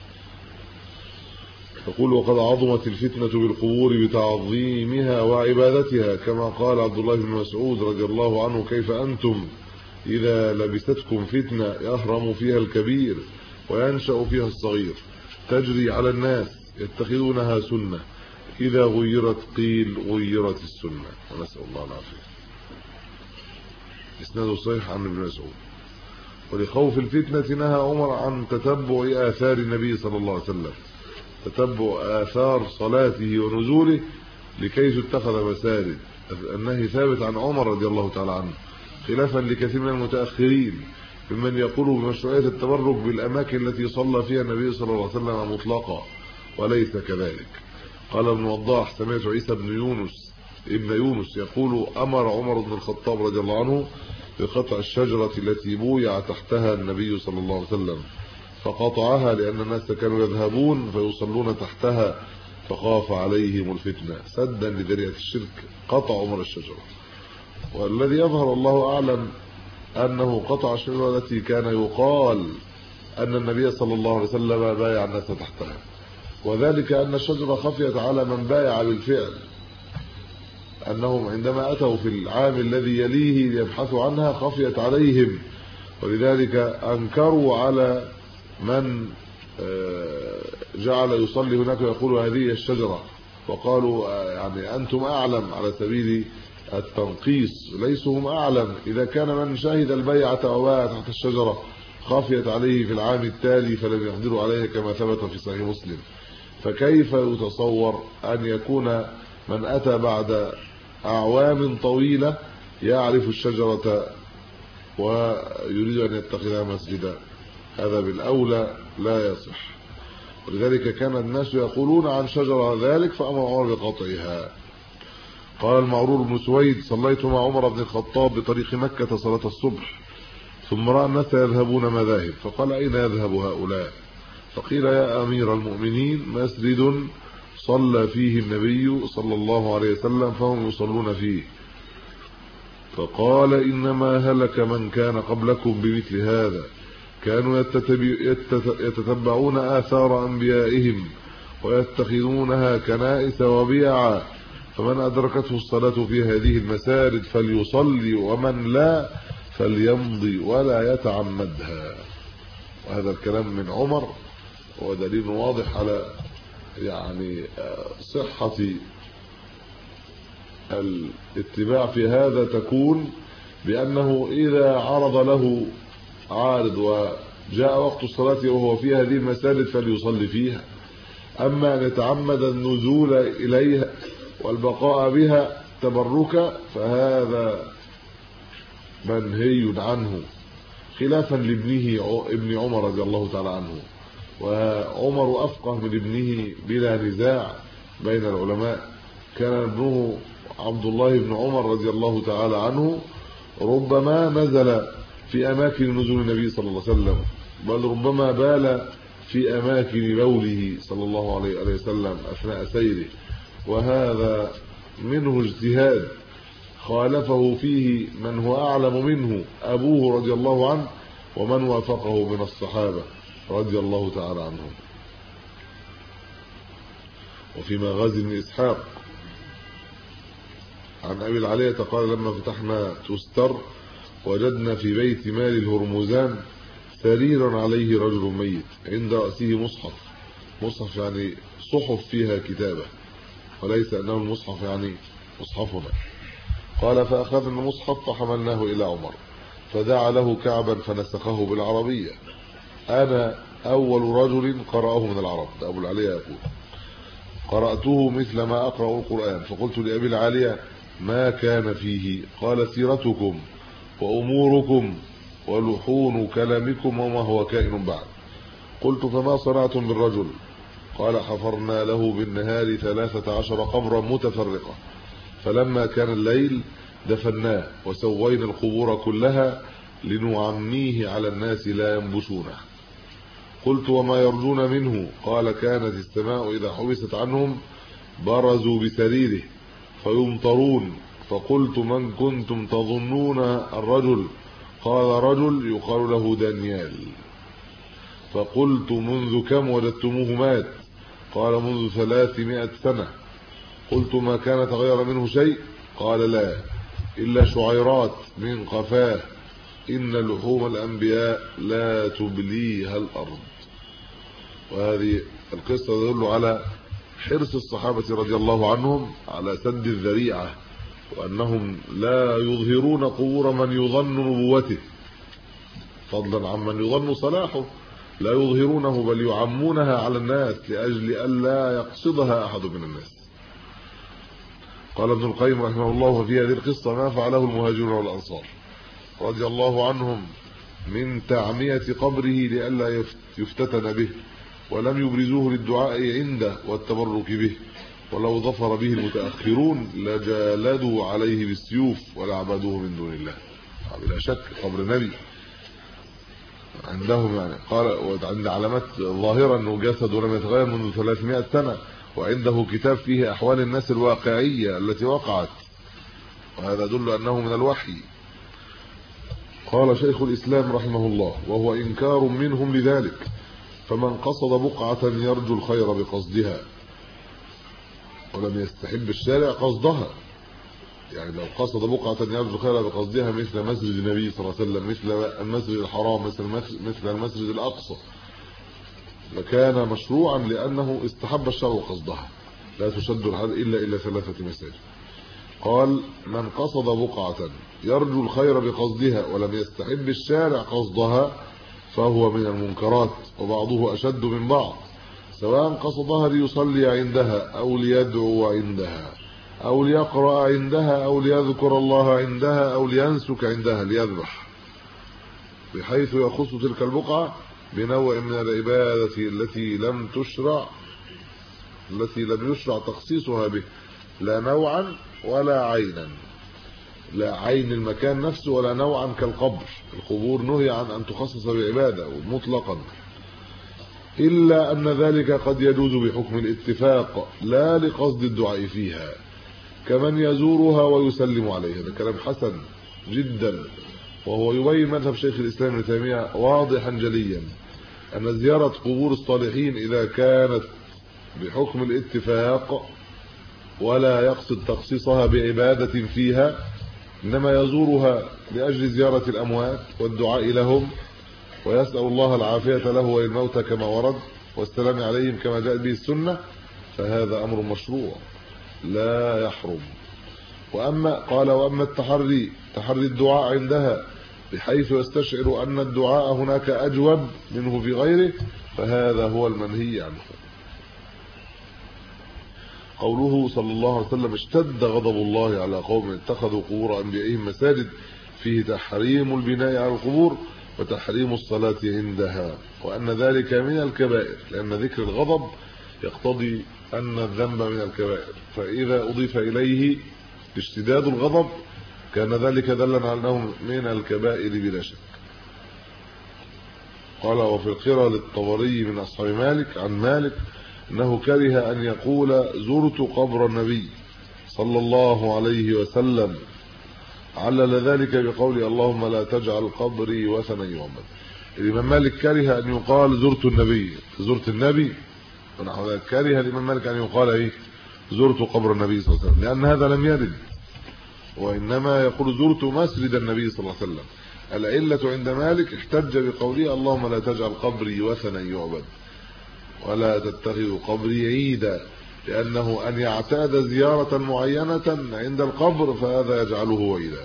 يقول وقد عظمت الفتنة بالقبور بتعظيمها وعبادتها، كما قال عبد الله بن مسعود رضي الله عنه: كيف أنتم إذا لبستكم فتنة يهرم فيها الكبير وينشأ فيها الصغير، تجري على الناس يتخذونها سنة، إذا غيرت قيل غيرت السنة. ونسأل الله العافية. إسناده صحيح عن ابن مسعود. ولخوف الفتنة نهى عمر عن تتبع آثار النبي صلى الله عليه وسلم، تتبع آثار صلاته ونزوله لكي تتخذ مساجد. النهي ثابت عن عمر رضي الله تعالى عنه، خلافا لكثير من المتأخرين ممن يقول بمشروعية التبرك بالأماكن التي صلى فيها النبي صلى الله عليه وسلم مطلقا، وليس كذلك. قال ابن وضاح: سمعت عيسى ابن يونس يقول: أمر عمر بن الخطاب رضي الله عنه بقطع الشجرة التي بويع تحتها النبي صلى الله عليه وسلم، فقطعها لأن الناس كانوا يذهبون فيصلون تحتها، فخاف عليهم الفتنة سدا لذريعة الشرك، قطع عمر الشجرة. والذي يظهر الله أعلم أنه قطع الشجرة التي كان يقال أن النبي صلى الله عليه وسلم بايع الناس تحتها، وذلك أن الشجرة خفيت على من بايع بالفعل، أنهم عندما أتوا في العام الذي يليه ليبحثوا عنها خفيت عليهم، ولذلك أنكروا على من جعل يصلي هناك ويقول هذه الشجرة، وقالوا يعني أنتم أعلم على سبيل التنقيص، ليسوا هم أعلم. إذا كان من شهد البيعة وبايع تحت الشجرة خفيت عليه في العام التالي فلم يقدروا عليه كما ثبت في صحيح مسلم، فكيف يتصور أن يكون من أتى بعد أعوام طويلة يعرف الشجرة ويريد أن يتخذها مسجدا؟ هذا بالأولى لا يصح. ولذلك كان الناس يقولون عن شجرة ذلك فأمر عمر بقطعها. قال المعرور بن سويد: صليت مع عمر بن الخطاب بطريق مكة صلاة الصبح، ثم رأى الناس يذهبون مذاهب، فقال: أين يذهب هؤلاء؟ فقيل: يا أمير المؤمنين، مسجد صلى فيه النبي صلى الله عليه وسلم فهم يصلون فيه. فقال: إنما هلك من كان قبلكم بمثل هذا، كانوا يتتبعون آثار أنبيائهم ويتخذونها كنائس وبيعا، فمن أدركته الصلاة في هذه المساجد فليصلي، ومن لا فليمضي ولا يتعمدها. وهذا الكلام من عمر ودليل واضح على يعني صحة الاتباع في هذا، تكون بأنه إذا عرض له عارض وجاء وقت الصلاة وهو في هذه المساجد فليصلي فيها. أما أن يتعمد النزول إليها والبقاء بها تبركا فهذا منهي عنه، خلافا لابنه ابن عمر رضي الله تعالى عنه. وعمر أفقه من ابنه بلا نزاع بين العلماء. كان ابنه عبد الله بن عمر رضي الله تعالى عنه ربما نزل في أماكن نزول النبي صلى الله عليه وسلم، بل ربما بال في أماكن بوله صلى الله عليه وسلم أثناء سيره، وهذا منه اجتهاد خالفه فيه من هو أعلم منه، أبوه رضي الله عنه ومن وافقه من الصحابة رضي الله تعالى عنهم. وفي مغازي بن إسحاق عن أبي العالية قال: لما فتحنا تستر وجدنا في بيت مال الهرمزان سريرا عليه رجل ميت، عند رأسه مصحف يعني صحف فيها كتابة، وليس أنه المصحف يعني مصحفنا. قال: فأخذنا المصحف فحملناه إلى عمر، فدعا له كعبا فنسخه بالعربية. أنا أول رجل قرأه من العرب، أبو العالية يقول: قرأته مثل ما أقرأ القرآن، فقلت لأبي العالية: ما كان فيه؟ قال: سيرتكم وأموركم ولحون كلامكم وما هو كائن بعد. قلت: فما صنعتم بالرجل؟ قال: حفرنا له بالنهار 13 قبرا متفرقة، فلما كان الليل دفناه وسوينا القبور كلها لنعميه على الناس لا ينبشونه. قلت: وما يرجون منه؟ قال: كانت السماء إذا حبست عنهم برزوا بسريره فيمطرون فقلت من كنتم تظنون الرجل؟ قال رجل يقال له دانيال. فقلت منذ كم وجدتموه مات؟ قال منذ 300 سنة. قلت ما كان تغير منه شيء؟ قال لا إلا شعيرات من قفاه، إن لحوم الأنبياء لا تبليها الأرض. وهذه القصة تدل على حرص الصحابة رضي الله عنهم على سد الذريعة، وأنهم لا يظهرون قبور من يظن نبوته فضلا عمن يظن صلاحه، لا يظهرونه بل يعمونها على الناس لأجل ألا يقصدها أحد من الناس. قال ابن القيم رحمه الله في هذه القصة ما فعله المهاجرون والأنصار رضي الله عنهم من تعمية قبره لئلا يفتتن به، ولم يبرزوه للدعاء عنده والتبرك به، ولو ظفر به المتأخرون لجالدوا عليه بالسيوف ولعبدوه من دون الله. بلا شك قبر النبي عندهم يعني قال وعند علامات ظاهرة أنه جسد ولم يتغير منذ 300 سنة، وعنده كتاب فيه أحوال الناس الواقعية التي وقعت، وهذا يدل أنه من الوحي. قال شيخ الإسلام رحمه الله وهو إنكار منهم لذلك، فمن قصد بقعة يرجو الخير بقصدها ولم يستحب الشارع قصدها، يعني لو قصد بقعة يرجو الخير بقصدها مثل مسجد النبي صلى الله عليه وسلم، مثل المسجد الحرام، مثل المسجد الأقصى، لكان مشروعا لأنه استحب الشرع قصدها. لا تشد الحد إلا 3 مساجد. قال من قصد بقعة يرجو الخير بقصدها ولم يستحب الشارع قصدها فهو من المنكرات، وبعضه أشد من بعض، سواء قصدها ليصلي عندها أو ليدعو عندها أو ليقرأ عندها أو ليذكر الله عندها أو لينسك عندها ليذبح، بحيث يخص تلك البقعة بنوع من العبادة التي لم يشرع تخصيصها به، لا نوعا ولا عينا، لا عين المكان نفسه ولا نوعا كالقبر. القبور نهي عن أن تخصص بعبادة مطلقا، إلا أن ذلك قد يجوز بحكم الاتفاق لا لقصد الدعاء فيها، كمن يزورها ويسلم عليها. هذا كلام حسن جدا، وهو يبين مذهب شيخ الإسلام ابن تيمية واضحا جليا أن زيارة قبور الصالحين إذا كانت بحكم الاتفاق ولا يقصد تخصيصها بعبادة فيها، إنما يزورها لأجل زيارة الأموات والدعاء لهم ويسأل الله العافية له وللموتى كما ورد والسلام عليهم كما جاءت به السنة، فهذا أمر مشروع لا يحرم. وأما تحري الدعاء عندها بحيث يستشعر أن الدعاء هناك أجوب منه في غيره، فهذا هو المنهي عنه. قوله صلى الله عليه وسلم اشتد غضب الله على قوم اتخذوا قبور أنبيائهم مساجد، فيه تحريم البناء على القبور وتحريم الصلاة عندها، وأن ذلك من الكبائر، لأن ذكر الغضب يقتضي أن الذنب من الكبائر، فإذا أضيف إليه اشتداد الغضب كان ذلك دلا على أنه من الكبائر بلا شك. قال وفي القراءة للطبري من أصحاب مالك عن مالك أنه كره أن يقول زرت قبر النبي صلى الله عليه وسلم، علل ذلك بقول اللهم لا تجعل قبري وثنا يعبد. الإمام مالك كره أن يقال زرت النبي، ونحو ذلك كره الإمام مالك أن يقال زرت قبر النبي صلى الله عليه وسلم، لأن هذا لم يرد، وإنما يقول زرت مسجد النبي صلى الله عليه وسلم. العلة عند مالك احتج بقوله اللهم لا تجعل قبري وثنا يعبد ولا تتخذ قبري عيدا، لأنه أن يعتاد زيارة معينة عند القبر فهذا يجعله عيدا.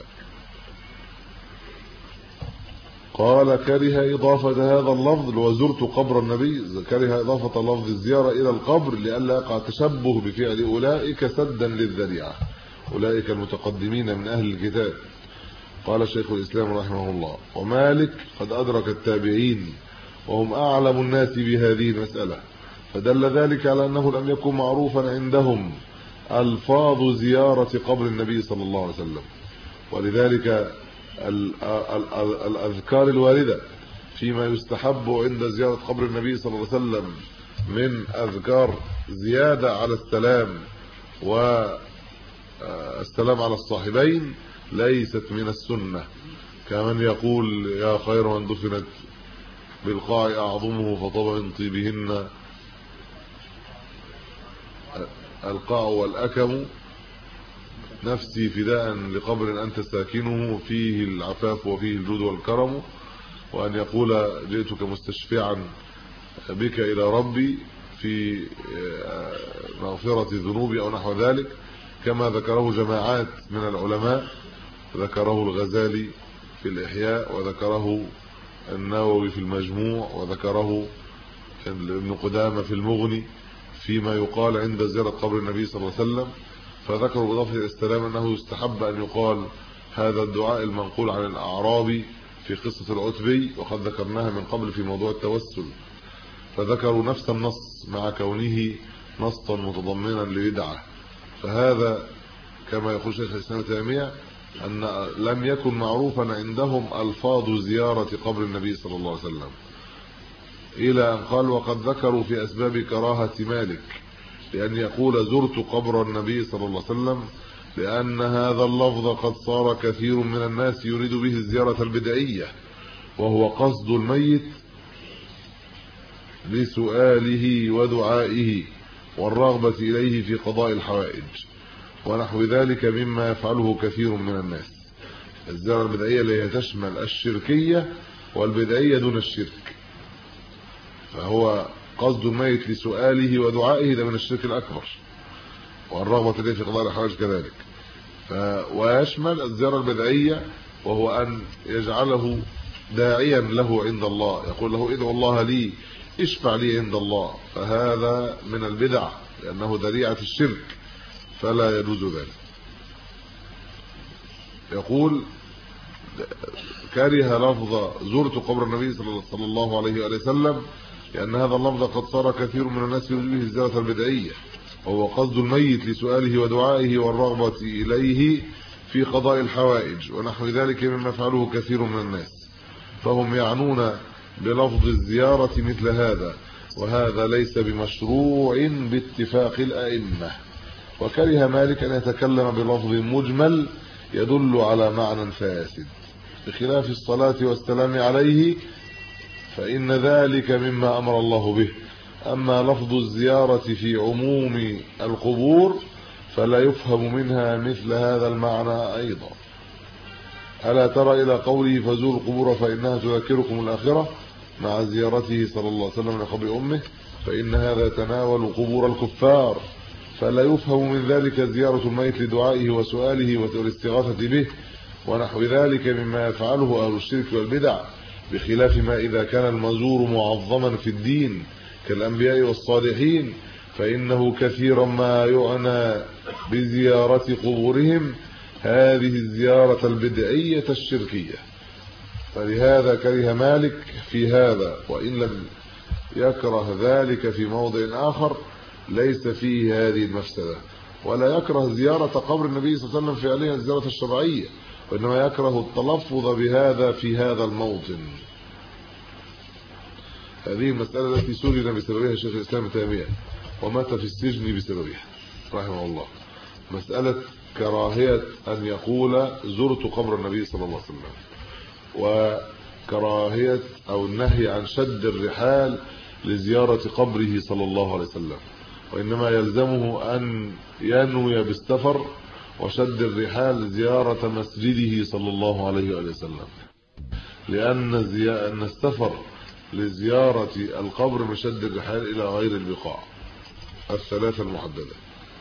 قال كره إضافة هذا اللفظ وزرت قبر النبي، كره إضافة لفظ الزيارة إلى القبر لئلا يقع تشبه بفعل أولئك سدا للذريعة، أولئك المتقدمين من أهل الكتاب. قال شيخ الإسلام رحمه الله ومالك قد أدرك التابعين وهم أعلم الناس بهذه المسألة، فدل ذلك على أنه لم يكن معروفا عندهم ألفاظ زيارة قبر النبي صلى الله عليه وسلم، ولذلك الأذكار الواردة فيما يستحب عند زيارة قبر النبي صلى الله عليه وسلم من أذكار زيادة على السلام السلام على الصاحبين ليست من السنة، كمن يقول يا خير من دفنت بالقاع أعظمه فطاب من طيبهن القاع والأكم نفسي فداء لقبر أنت ساكنه فيه العفاف وفيه الجود والكرم، وأن يقول جئتك مستشفعا بك إلى ربي في مغفرة ذنوبي أو نحو ذلك، كما ذكره جماعات من العلماء، ذكره الغزالي في الإحياء، وذكره النووي في المجموع، وذكره ابن قدامة في المغني فيما يقال عند زيارة قبر النبي صلى الله عليه وسلم. فذكروا بإضافة إلى السلام أنه يستحب أن يقال هذا الدعاء المنقول عن الأعرابي في قصة العتبي، وقد ذكرناها من قبل في موضوع التوسل، فذكروا نفس النص مع كونه نصا متضمنا لبدعة. فهذا كما يقول شيخ الإسلام ابن تيمية أن لم يكن معروفا عندهم ألفاظ زيارة قبر النبي صلى الله عليه وسلم، إلى أن قال وقد ذكروا في أسباب كراهة مالك لأن يقول زرت قبر النبي صلى الله عليه وسلم، لأن هذا اللفظ قد صار كثير من الناس يريد به الزيارة البدعية، وهو قصد الميت لسؤاله ودعائه والرغبة إليه في قضاء الحوائج ونحو ذلك مما يفعله كثير من الناس. الزيارة البدعية اللي هي تشمل الشركية والبدعية دون الشرك، فهو قصد الميت لسؤاله ودعائه ده من الشرك الأكبر، والرغبة إليه في قضاء الحوائج كذلك. ويشمل الزيارة البدعية وهو أن يجعله داعيا له عند الله، يقول له ادعو الله لي، اشفع لي عند الله، فهذا من البدع لأنه ذريعة الشرك فلا يجوز ذلك. يقول كره لفظ زرت قبر النبي صلى الله عليه وآله وسلم لأن هذا اللفظ قد صار كثير من الناس يريد به الزيارة البدعية، وهو قصد الميت لسؤاله ودعائه والرغبة إليه في قضاء الحوائج ونحو ذلك مما يفعله كثير من الناس، فهم يعنون بلفظ الزيارة مثل هذا، وهذا ليس بمشروع باتفاق الأئمة. وكره مالك أن يتكلم بلفظ مجمل يدل على معنى فاسد، بخلاف الصلاة والسلام عليه فإن ذلك مما أمر الله به. أما لفظ الزيارة في عموم القبور فلا يفهم منها مثل هذا المعنى أيضا. ألا ترى إلى قوله فزوروا القبور فإنها تذكركم الآخرة مع زيارته صلى الله عليه وسلم لقبر أمه، فإن هذا يتناول قبور الكفار، فلا يفهم من ذلك زيارة الميت لدعائه وسؤاله والاستغاثة به ونحو ذلك مما يفعله أهل الشرك والبدع، بخلاف ما إذا كان المزور معظما في الدين كالأنبياء والصالحين، فإنه كثيرا ما يعنى بزيارة قبورهم هذه الزيارة البدعية الشركية. فلهذا كره مالك في هذا، وإن لم يكره ذلك في موضع آخر ليس فيه هذه المفسدة، ولا يكره زيارة قبر النبي صلى الله عليه وسلم فعليا الزيارة الشرعية، وإنما يكره التلفظ بهذا في هذا الموطن. هذه المسألة التي سجن بسببها شيخ الإسلام ابن تيمية ومات في السجن بسببها رحمه الله، مسألة كراهية أن يقول زرت قبر النبي صلى الله عليه وسلم، وكراهية أو النهي عن شد الرحال لزيارة قبره صلى الله عليه وسلم، وإنما يلزمه أن ينوي بالسفر وشد الرحال زيارة مسجده صلى الله عليه وسلم، لأن السفر لزيارة القبر بشد الرحال إلى غير البقاع الثلاثة المحددة.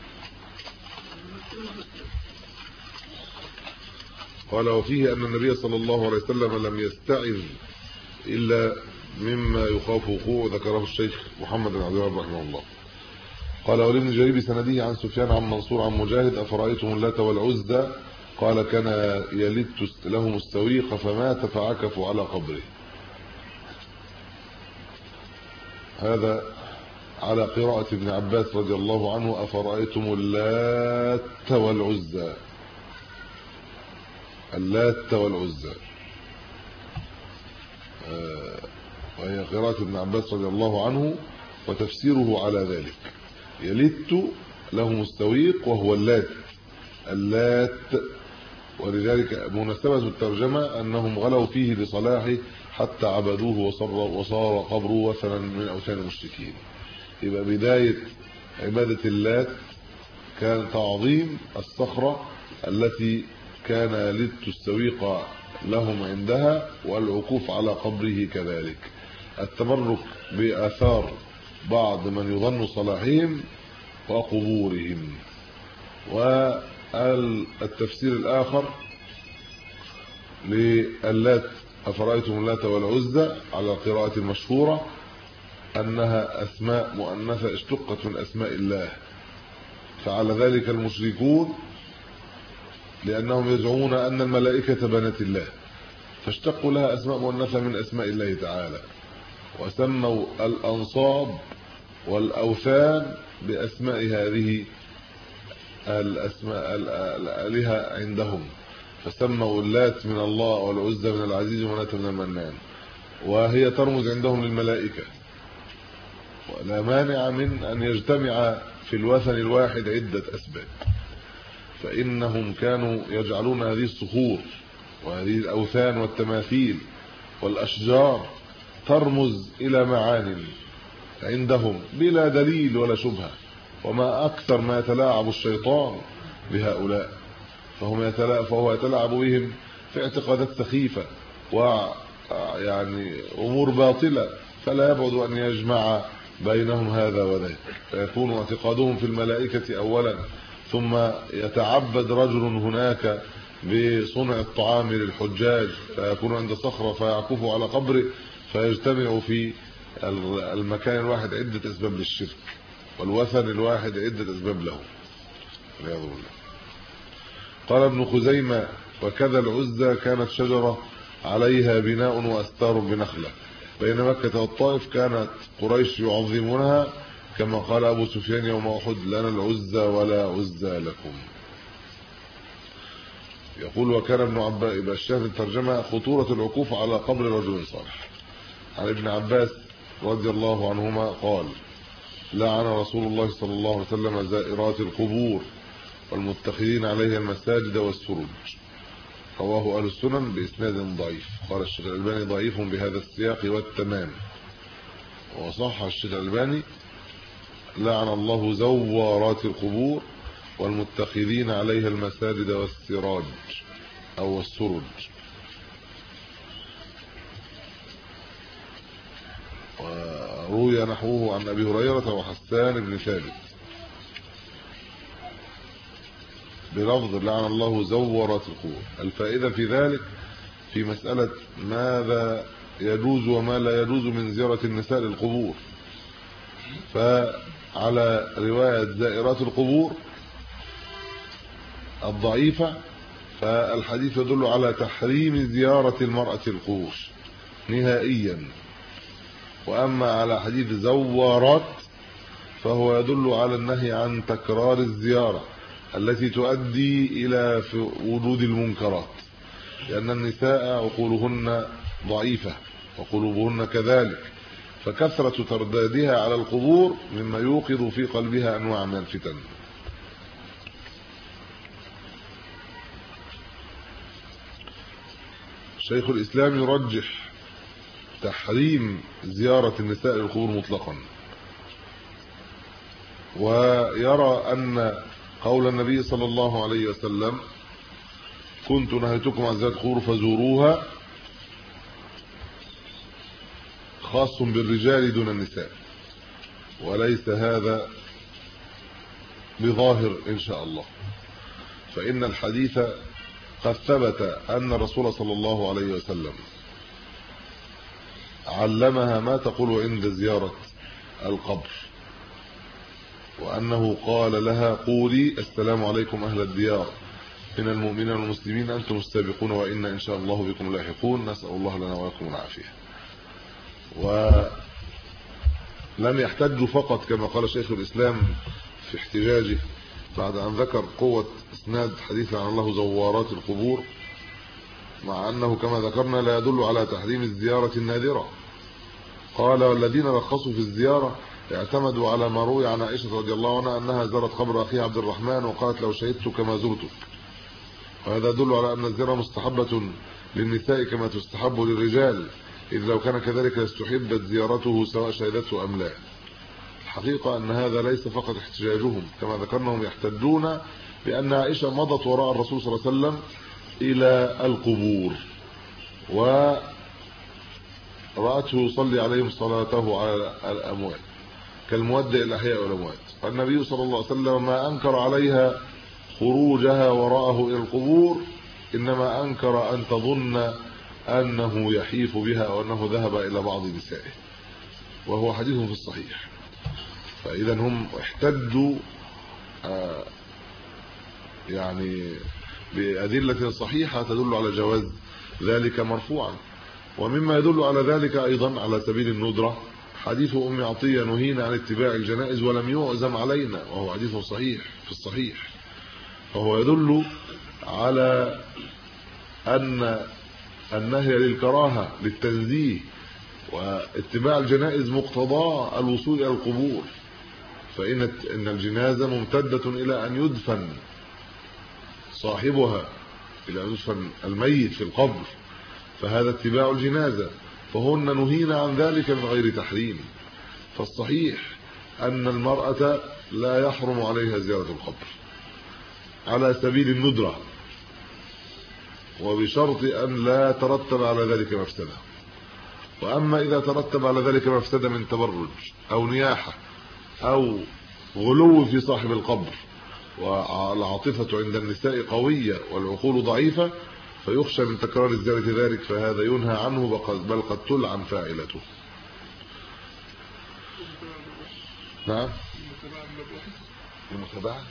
قال وفيه أن النبي صلى الله عليه وسلم لم يستعذ إلا مما يخاف وقوعه، ذكره الشيخ محمد بن عبد الوهاب رحمه الله. قال ولابن جرير بسنده عن سفيان عن منصور عن مجاهد أفرأيتم اللات والعزى قال كان يلت لهم السويق فمات فعكفوا على قبره. هذا على قراءة ابن عباس رضي الله عنه أفرأيتم اللات والعزى، اللات والعزى، وهي قراءة ابن عباس رضي الله عنه، وتفسيره على ذلك يلت لهم السويق وهو اللات، اللات، ولذلك مناسبة الترجمة أنهم غلوا فيه لصلاحه حتى عبدوه وصار قبره وثنا من أوثان المشركين. يبقى بداية عبادة اللات كان تعظيم الصخرة التي كان يلت السويق لهم عندها، والعكوف على قبره كذلك، التبرك بآثار بعض من يظن صلاحهم وقبورهم. والتفسير الآخر للات أفرأيتم اللات والعزى على القراءة المشهورة أنها أسماء مؤنثة اشتقت من أسماء الله، فعلى ذلك المشركون لأنهم يزعمون أن الملائكة بنات الله فاشتقوا لها أسماء مؤنثة من أسماء الله تعالى، وسموا الأنصاب والأوثان بأسماء هذه الأسماء الآلهة عندهم، فسموا اللات من الله والعزى من العزيز ومناة من المنان، وهي ترمز عندهم للملائكة. ولا مانع من أن يجتمع في الوثن الواحد عدة أسباب، فإنهم كانوا يجعلون هذه الصخور وهذه الأوثان والتماثيل والأشجار ترمز إلى معان عندهم بلا دليل ولا شبهة، وما أكثر ما يتلاعب الشيطان بهؤلاء، فهو يتلاعب بهم في اعتقادات سخيفة ويعني أمور باطلة، فلا يبعد أن يجمع بينهم هذا وذاك، فيكون اعتقادهم في الملائكة أولا، ثم يتعبد رجل هناك بصنع الطعام للحجاج فيكون عند صخرة فيعكف على قبره، فيجتمع في المكان الواحد عدة أسباب للشرك، والوثن الواحد عدة أسباب له. قال ابن خزيمة: وكذا العزى كانت شجرة عليها بناء وأستار بنخلة، بين مكة والطائف كانت قريش يعظمونها، كما قال أبو سفيان يوم أحد: لنا العزى ولا عزى لكم. يقول: وكان ابن عباس، يبقى الشاهد الترجمة خطورة العكوف على قبر رجل صالح. عن ابن عباس رضي الله عنهما قال: لعن رسول الله صلى الله عليه وسلم زائرات القبور والمتخذين عليها المساجد والسروج. رواه أهل السنن بإسناد ضعيف. قال الشيخ الألباني: ضعيف بهذا السياق والتمام. وصح الشيخ الألباني: لعن الله زوارات القبور والمتخذين عليها المساجد والسراج أو السرج. وروي نحوه عن أبي هريرة وحسان بن ثابت بلفظ: لعن الله زوارات القبور. الفائدة في ذلك في مسألة ماذا يجوز وما لا يجوز من زيارة النساء للقبور، فعلى رواية زائرات القبور الضعيفة فالحديث يدل على تحريم زيارة المرأة القبور نهائيا، وأما على حديث زوارات فهو يدل على النهي عن تكرار الزيارة التي تؤدي إلى وجود المنكرات، لأن النساء عقولهن ضعيفة وقلوبهن كذلك، فكثرة تردادها على القبور مما يوقظ في قلبها أنواع من الفتن. شيخ الإسلام يرجح تحريم زيارة النساء للقبور مطلقا، ويرى أن قول النبي صلى الله عليه وسلم: كنت نهيتكم عن زيارة القبور فزوروها، خاص بالرجال دون النساء، وليس هذا بظاهر إن شاء الله، فإن الحديث قد ثبت أن الرسول صلى الله عليه وسلم علمها ما تقول عند زيارة القبر، وأنه قال لها: قولي السلام عليكم أهل الديار من المؤمنين والمسلمين، أنتم السابقون وإنا إن شاء الله بكم لاحقون، نسأل الله لنا ولكم العافية. ولم يحتجوا فقط كما قال شيخ الإسلام في احتجاجه بعد أن ذكر قوة إسناد حديث عن الله زوارات القبور، مع أنه كما ذكرنا لا يدل على تحريم الزيارة النادرة. قال: والذين رخصوا في الزيارة اعتمدوا على ما روي عن عائشة رضي الله عنها أنها زارت قبر أخيها عبد الرحمن وقالت لو شهدت كما زرتك. وهذا يدل على أن الزيارة مستحبة للنساء كما تستحب للرجال، إذ لو كان كذلك استحبت زيارته سواء شهدته أم لا. الحقيقة أن هذا ليس فقط احتجاجهم، كما ذكرناهم يحتجون بأن عائشة مضت وراء الرسول صلى الله عليه وسلم إلى القبور ورأته يصلي عليهم صلاته على الأموات كالمودع الأحياء والأموات. والنبي صلى الله عليه وسلم ما أنكر عليها خروجها وراءه إلى القبور، إنما أنكر أن تظن أنه يحيف بها وأنه ذهب إلى بعض نسائه، وهو حديث في الصحيح. فإذا هم احتجوا يعني بأدلة صحيحة تدل على جواز ذلك مرفوعا. ومما يدل على ذلك أيضا على سبيل الندرة حديث أم عطية نهينا عن اتباع الجنائز ولم يعزم علينا، وهو حديث صحيح في الصحيح. فهو يدل على أن النهي للكراهة للتنزيه، واتباع الجنائز مقتضاه الوصول إلى القبور، فإن الجنازة ممتدة إلى أن يدفن صاحبها، إلى أن يدفن الميت في القبر، فهذا اتباع الجنازة، فهن نهينا عن ذلك من غير تحريم. فالصحيح أن المرأة لا يحرم عليها زيارة القبر على سبيل الندرة، وبشرط أن لا ترتب على ذلك مفسدة. وأما إذا ترتب على ذلك مفسدة من تبرج أو نياحة أو غلو في صاحب القبر، والعاطفة عند النساء قوية والعقول ضعيفة، فيخشى من تكرار الزيارة ذلك، فهذا ينهى عنه بل قد تلعن فاعلته. نعم. المتابعة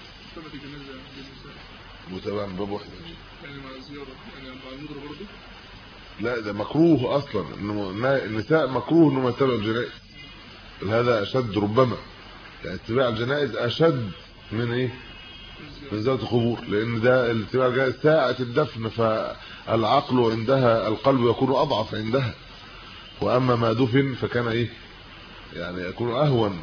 متابعة من باب واحد يعني مع الزيارة، يعني مع الندرة برضه. لا ده مكروه اصلا، انه النساء مكروه انه يتبعوا الجنائز، هذا اشد ربما، يعني اتباع الجنائز اشد من ايه؟ من زيارة القبور، لان ده اتباع الجنائز ساعة الدفن، فالعقل عندها القلب يكون اضعف عندها، واما ما دفن فكان ايه يعني يكون اهون.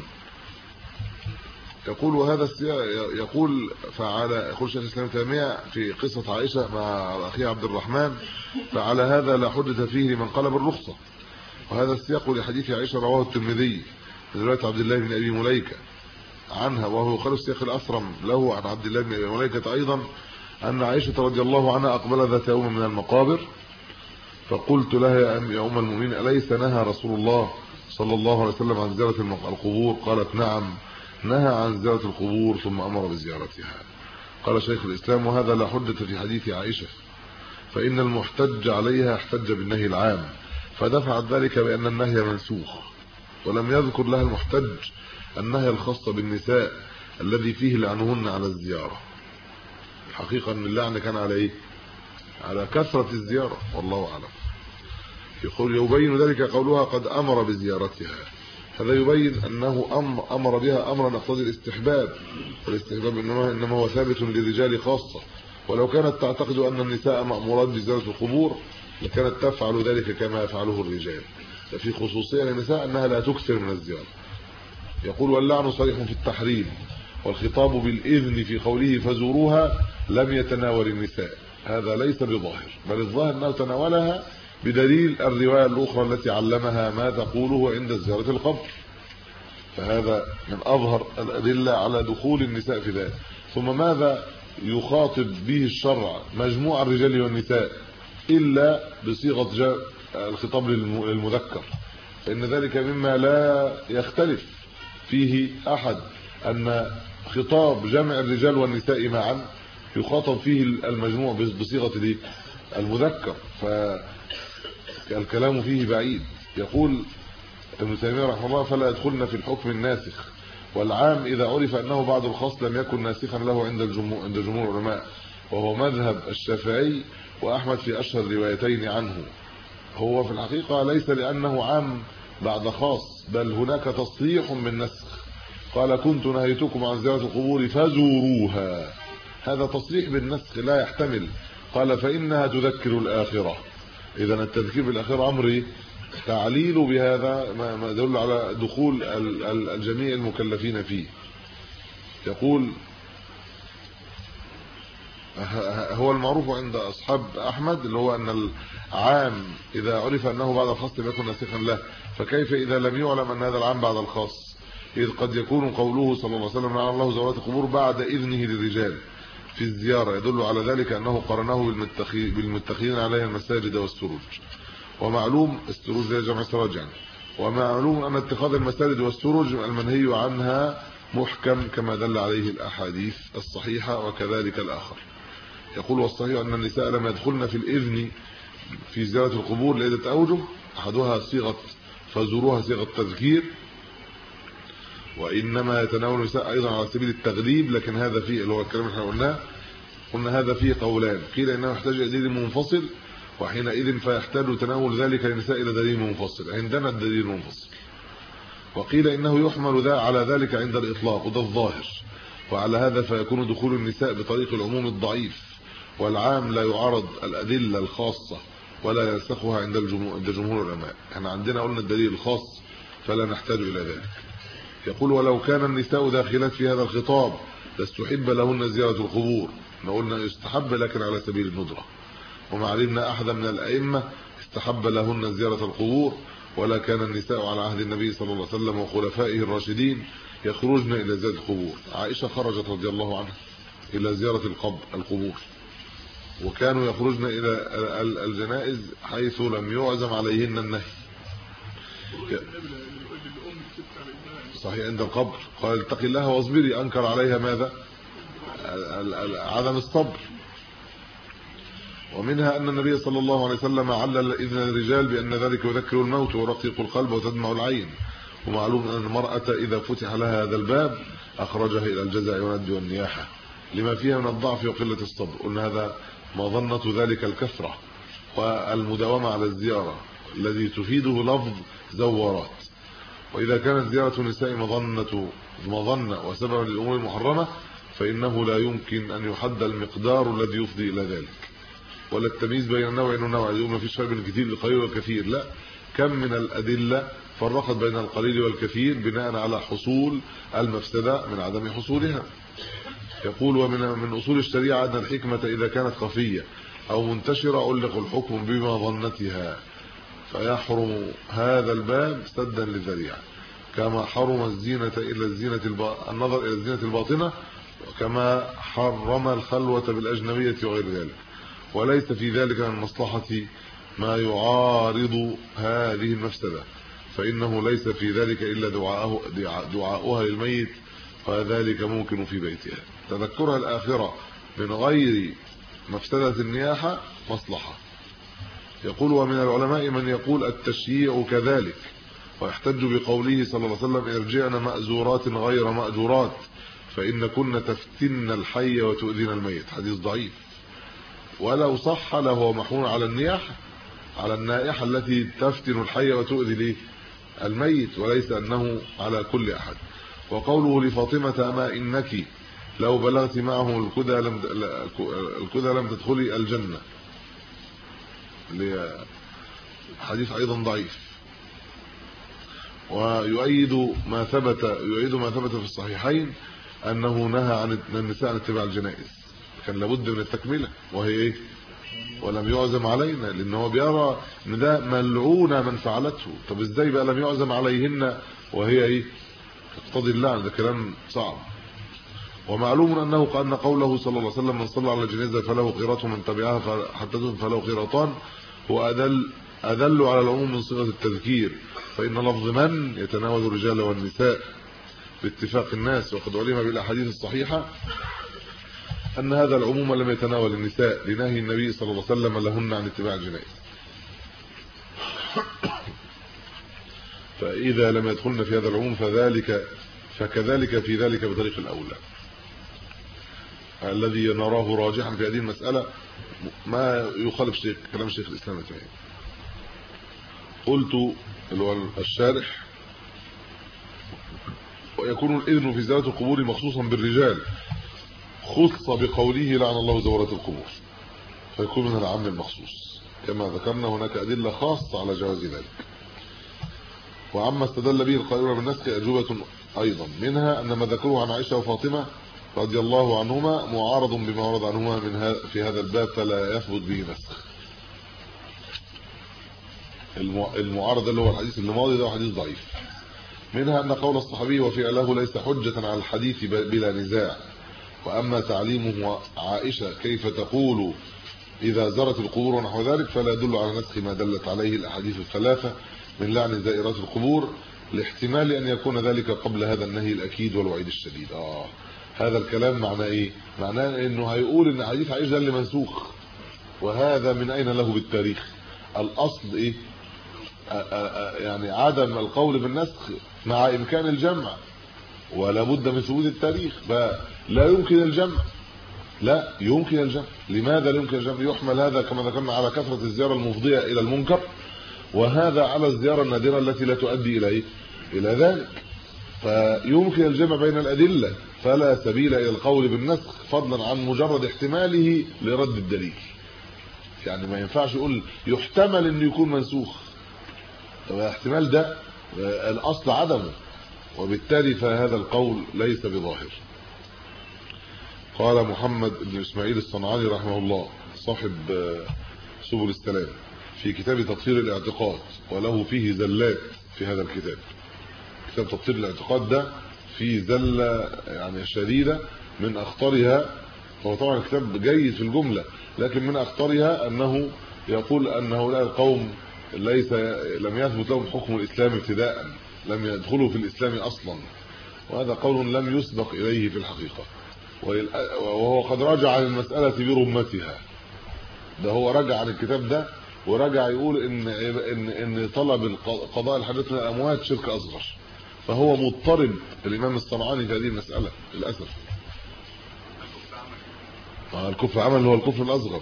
يقول وهذا السياق يقول يقول شيخ الاسلام تيمية في قصة عائشة مع اخيها عبد الرحمن، فعلى هذا لا حجة فيه لمن قال بالرخصة. وهذا السياق لحديث عائشة رواه الترمذي من رواية عبد الله بن ابي مليكة عنها، وهو يقال السياق الأسرم له عن عبد الله بن ابي مليكة ايضا ان عائشة رضي الله عنها اقبل ذات يوم من المقابر، فقلت لها يا ام المؤمنين اليس نهى رسول الله صلى الله عليه وسلم عن زيارة القبور؟ قالت نعم، نهى عن زيارة القبور ثم امر بزيارتها. قال شيخ الاسلام وهذا لا حجة في حديث عائشة، فان المحتج عليها احتج بالنهي العام فدفعت ذلك بان النهي منسوخ، ولم يذكر لها المحتج النهي الخاص بالنساء الذي فيه لعنهن على الزيارة. الحقيقة ان اللعن كان على ايه؟ على كثرة الزيارة، والله اعلم. يقول يبين ذلك قولها قد امر بزيارتها، هذا يبين انه امر بها امرا يقتضي الاستحباب، والاستحباب انما هو ثابت للرجال خاصة، ولو كانت تعتقد ان النساء مأمورات بزيارة القبور لكانت تفعل ذلك كما يفعله الرجال، ففي خصوصية للنساء انها لا تكثر من الزيارة. يقول واللعن صريح في التحريم، والخطاب بالاذن في قوله فزوروها لم يتناول النساء، هذا ليس بظاهر، بل الظاهر انه تناولها بدليل الروايه الاخرى التي علمها ما تقوله عند زياره القبر، فهذا من اظهر الادله على دخول النساء في ذلك. ثم ماذا يخاطب به الشرع مجموع الرجال والنساء الا بصيغه الخطاب للمذكر؟ فان ذلك مما لا يختلف فيه احد، ان خطاب جمع الرجال والنساء معا يخاطب فيه المجموع بصيغه المذكر، فالكلام فيه بعيد. يقول ابن تيمية رحمه الله فلا يدخلن في الحكم الناسخ، والعام اذا عرف انه بعد الخاص لم يكن ناسخا له عند جمهور العلماء، وهو مذهب الشافعي واحمد في اشهر الروايتين عنه. هو في الحقيقه ليس لانه عام بعد خاص، بل هناك تصريح من نسخ، قال كنت نهيتكم عن زيارة القبور فزوروها، هذا تصريح بالنسخ لا يحتمل. قال فإنها تذكر الآخرة، إذا التذكير بالآخرة أمر تعليل بهذا ما يدل على دخول الجميع المكلفين فيه. يقول هو المعروف عند أصحاب أحمد اللي هو أن العام إذا عرف أنه بعد الخاص لم يكن ناسخا له، فكيف إذا لم يعلم أن هذا العام بعد الخاص؟ إذ قد يكون قوله صلى الله عليه وسلم لعن الله زوارات القبور بعد إذنه للرجال في الزيارة يدل على ذلك أنه قرنه بالمتخذين عليها المساجد والسروج. ومعلوم السروج زي جمع سراج يعني، ومعلوم أن اتخاذ المساجد والسروج المنهي عنها محكم كما دل عليه الأحاديث الصحيحة، وكذلك الآخر. يقول والصحيح أن النساء لم يدخلن في الإذن في زيارة القبور لعدة أوجه، أحدها صيغة فزوروها صيغة تذكير، وإنما يتناول النساء أيضا على سبيل التغليب، لكن هذا فيه اللي هو الكلام اللي احنا قلنا هذا فيه قولان، قيل إنه يحتاج إلى دليل منفصل، وحينئذ فيحتاج تناول ذلك للنساء إلى دليل منفصل، عندنا الدليل المنفصل. وقيل إنه يحمل على ذلك عند الإطلاق، وده الظاهر، وعلى هذا فيكون دخول النساء بطريق العموم الضعيف، والعام لا يعارض الأدلة الخاصة ولا ينسخها عند جمهور العلماء. احنا عندنا قلنا الدليل الخاص فلا نحتاج إلى ذلك. يقول ولو كان النساء داخلات في هذا الخطاب لاستحب لهن زيارة القبور، قلنا يستحب لكن على سبيل الندرة، وما علمنا أحدا من الأئمة استحب لهن زيارة القبور، ولا كان النساء على عهد النبي صلى الله عليه وسلم وخلفائه الراشدين يخرجن إلى زيارة القبور. عائشة خرجت رضي الله عنها إلى زيارة القبور، وكانوا يخرجن إلى الجنائز حيث لم يعزم عليهن النهي. صحيح عند القبر قال اتقي الله واصبري، أنكر عليها ماذا؟ عدم الصبر. ومنها أن النبي صلى الله عليه وسلم علل إذن الرجال بأن ذلك يذكر الموت ورقيق القلب وتدمع العين، ومعلوم أن المرأة إذا فتح لها هذا الباب أخرجها إلى الجزع والند والنياحة لما فيها من الضعف وقلة الصبر. قلنا هذا مظنة ذلك الكثرة والمداومة على الزيارة الذي تفيده لفظ زوارات. وإذا كانت زيارة النساء مظنة وسببا للأمور المحرمة فإنه لا يمكن أن يحد المقدار الذي يفضي إلى ذلك، ولا التمييز بين النوع والنوع، يقول ما فيش فرق بين الكثير والقليل والكثير، لا، كم من الأدلة فرقت بين القليل والكثير بناء على حصول المفسدة من عدم حصولها. يقول ومن أصول الشريعة أن الحكمة إذا كانت خفية أو منتشرة علق الحكم بما ظنتها، فيحرم هذا الباب سدا للذريعة، كما حرم الزينة النظر إلى الزينة الباطنة، وكما حرم الخلوة بالأجنبية وغير ذلك. وليس في ذلك من المصلحة ما يعارض هذه المفسدة، فإنه ليس في ذلك إلا دعاؤها للميت، وذلك ممكن في بيتها. تذكرها الآخرة من غير مفسدة النياحة مصلحة. يقول ومن العلماء من يقول التشييع كذلك، ويحتج بقوله صلى الله عليه وسلم ارجعن مأزورات غير مأجورات فإن كن تفتن الحي وتؤذين الميت، حديث ضعيف، ولو صح له محمول على النياحة، على النائحة التي تفتن الحي وتؤذي الميت، وليس أنه على كل أحد. وقوله لفاطمة أما إنك لو بلغت معه الكدى لم تدخلي الجنة، حديث أيضا ضعيف. ويؤيد ما ثبت في الصحيحين أنه نهى عن النساء عن اتباع الجنائز، كان لابد من التكملة، وهي ايه؟ ولم يعزم علينا، لأنه بيرى ان ده ملعون من فعلته. طب ازاي بقى لم يعزم عليهن وهي ايه؟ تقتضي اللعن، ده كلام صعب. ومعلوم أنه قال قوله صلى الله عليه وسلم من صلى على الجنازة فله قيراط ومن تبعها حتى فله قيراطان، هو أدل على العموم من صيغة التذكير، فإن لفظ من يتناول الرجال والنساء باتفاق الناس، وقد علم بالأحاديث الصحيحة أن هذا العموم لم يتناول النساء لنهي النبي صلى الله عليه وسلم لهن عن اتباع الجنائز، فإذا لم يدخلن في هذا العموم فكذلك في ذلك بطريق الأولى. الذي نراه راجحا في هذه المسألة ما يخالف كلام شيخ الإسلام ابن تيمية. قلت الشارح ويكون الإذن في زيارة القبور مخصوصا بالرجال، خص بقوله لعن الله زوارات القبور، فيكون من العام المخصوص، كما ذكرنا هناك أدلة خاصة على جواز ذلك. وعما استدل به القائلون بالنسخ أجوبة أيضا، منها أن ما ذكروه عن عائشة وفاطمة رضي الله عنهما معارض بما ورد عنهما في هذا الباب فلا يثبت به نسخ. المعارض اللي هو الحديث الماضي ده حديث ضعيف. منها أن قول الصحابي وفعله ليس حجة على الحديث بلا نزاع، وأما تعليمه عائشة كيف تقول إذا زرت القبور ونحو ذلك فلا يدل على نسخ ما دلت عليه الأحاديث الثلاثة من لعن زائرات القبور، لاحتمال أن يكون ذلك قبل هذا النهي الأكيد والوعيد الشديد. هذا الكلام معناه إيه؟ معناه إنه هيقول إن حديث عائشة ده اللي منسوخ، وهذا من أين له بالتاريخ؟ الأصل إيه؟ يعني عدم القول بالنسخ مع إمكان الجمع، ولا بد من ثبوت التاريخ. لا يمكن الجمع، لا يمكن الجمع. لماذا لا يمكن الجمع؟ يحمل هذا كما ذكرنا على كثرة الزيارة المفضية إلى المنكر، وهذا على الزيارة النادرة التي لا تؤدي إلى إيه؟ إلى ذلك. فيمكن الجمع بين الأدلة، فلا سبيل إلى القول بالنسخ فضلا عن مجرد احتماله لرد الدليل. يعني ما ينفعش يقول يحتمل إنه يكون منسوخ، طب الاحتمال ده الأصل عدمه، وبالتالي فهذا القول ليس بظاهر. قال محمد بن إسماعيل الصنعاني رحمه الله صاحب سبل السلام في كتاب تطهير الاعتقاد، وله فيه زلات في هذا الكتاب. كتاب تطهير الاعتقاد ده فيه زلة يعني شديدة، من أخطرها، هو طبعا كتاب جيد في الجملة، لكن من أخطرها أنه يقول أن هؤلاء القوم لم يثبت لهم حكم الإسلام ابتداء، لم يدخلوا في الإسلام أصلا، وهذا قول لم يسبق إليه في الحقيقة، وهو قد رجع عن المسألة برمتها. ده هو رجع عن الكتاب ده ورجع يقول ان طلب قضاء الحاجات من الأموات شرك أصغر، فهو مضطرب الإمام الصنعاني في هذه المسألة للأسف. الكفر عمل هو الكفر الأصغر.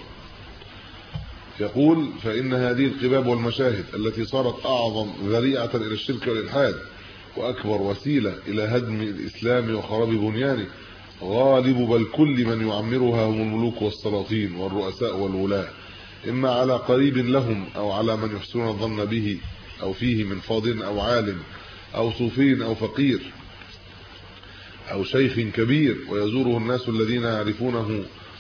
يقول فإن هذه القباب والمشاهد التي صارت أعظم ذريعة إلى الشرك والإلحاد وأكبر وسيلة إلى هدم الإسلام وخراب بنيانه، غالب بل كل من يعمرها هم الملوك والسلاطين والرؤساء والولاة، إما على قريب لهم أو على من يحسنون الظن به أو فيه من فاضل أو عالم أو صوفي أو فقير أو شيخ كبير، ويزوره الناس الذين يعرفونه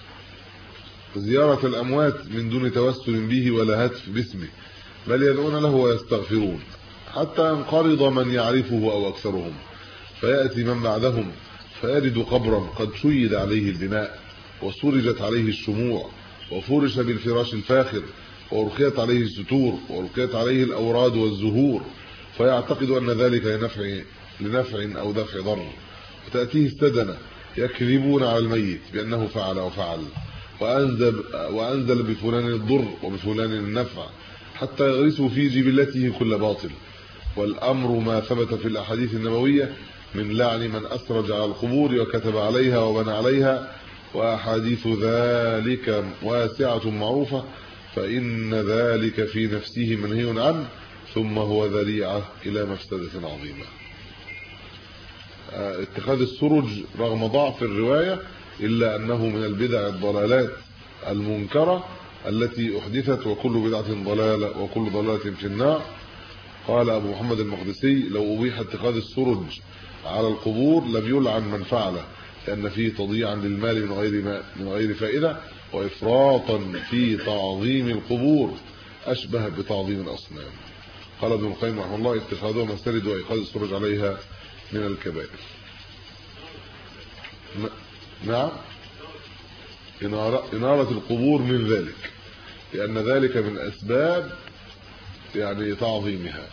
زيارة الأموات من دون توسل به ولا هتف باسمه، بل يدعون له ويستغفرون حتى ينقرض من يعرفه أو أكثرهم، فيأتي من بعدهم فيرد قبرا قد شيد عليه البناء وسرجت عليه الشموع وفرش بالفراش الفاخر وأرخيت عليه الستور وألقيت عليه الأوراد والزهور، فيعتقد أن ذلك لنفع أو دفع ضر، وتأتيه السدنة يكذبون على الميت بأنه فعل وفعل وأنزل بفلان الضر وبفلان النفع، حتى يغرسوا في جبلته كل باطل. والأمر ما ثبت في الأحاديث النبوية من لعن من أسرج على القبور وكتب عليها وبنى عليها، وأحاديث ذلك واسعة معروفة، فإن ذلك في نفسه منهي عنه، ثم هو ذريعة إلى مفسدة عظيمة. اتخاذ السرج رغم ضعف الرواية إلا أنه من البدع الضلالات المنكرة التي أحدثت، وكل بدعة ضلالة وكل ضلالة في النار. قال أبو محمد المقدسي لو أبيح اتخاذ السرج على القبور لم يلعن من فعله، لأن فيه تضييعا للمال من غير فائدة، وإفراطا في تعظيم القبور أشبه بتعظيم الأصنام. قال ابن القيم رحمه الله اتخاذها مساجد وإيقاظ السرج عليها من الكبائر. نعم، إنارة القبور من ذلك، لأن ذلك من أسباب يعني تعظيمها.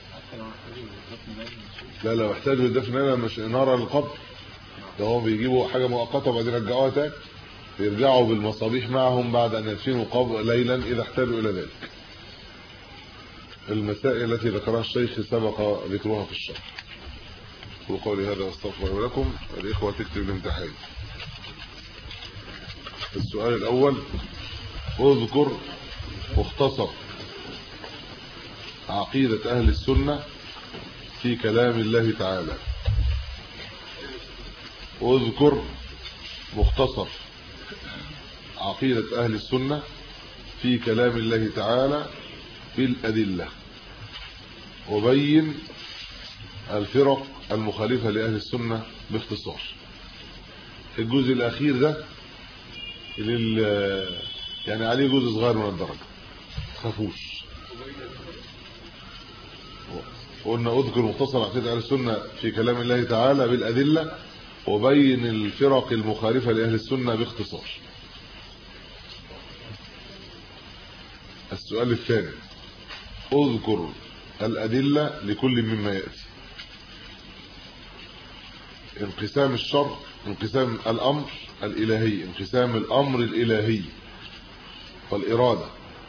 لا يحتاجوا للدفن هنا، مش إنارة للقبر، ده هم بيجيبوا حاجة مؤقتة وبعدين يرجعوها تاني، يرجعوا بالمصابيح معهم بعد أن يدفنوا قبر ليلا إذا احتاجوا إلى ذلك. المسائل التي ذكرها الشيخ سبق ذكرها في الشرح. وقولي هذا واستغفر لكم. الإخوة تكتب الامتحان. السؤال الأول: اذكر مختصر عقيدة أهل السنة في كلام الله تعالى. اذكر مختصر عقيدة أهل السنة في كلام الله تعالى بالأدلة، وبين الفرق المخالفة لأهل السنة باختصار. الجزء الأخير ده يعني عليه جزء صغير من الدرجة، خافوش. قلنا اذكر مختصر عقيدة أهل السنة في كلام الله تعالى بالأدلة، وبين الفرق المخالفة لأهل السنة باختصار. السؤال الثاني: اذكر الأدلة لكل مما يأتي. انقسام الشرع، انقسام الأمر الإلهي، انقسام الأمر الإلهي والإرادة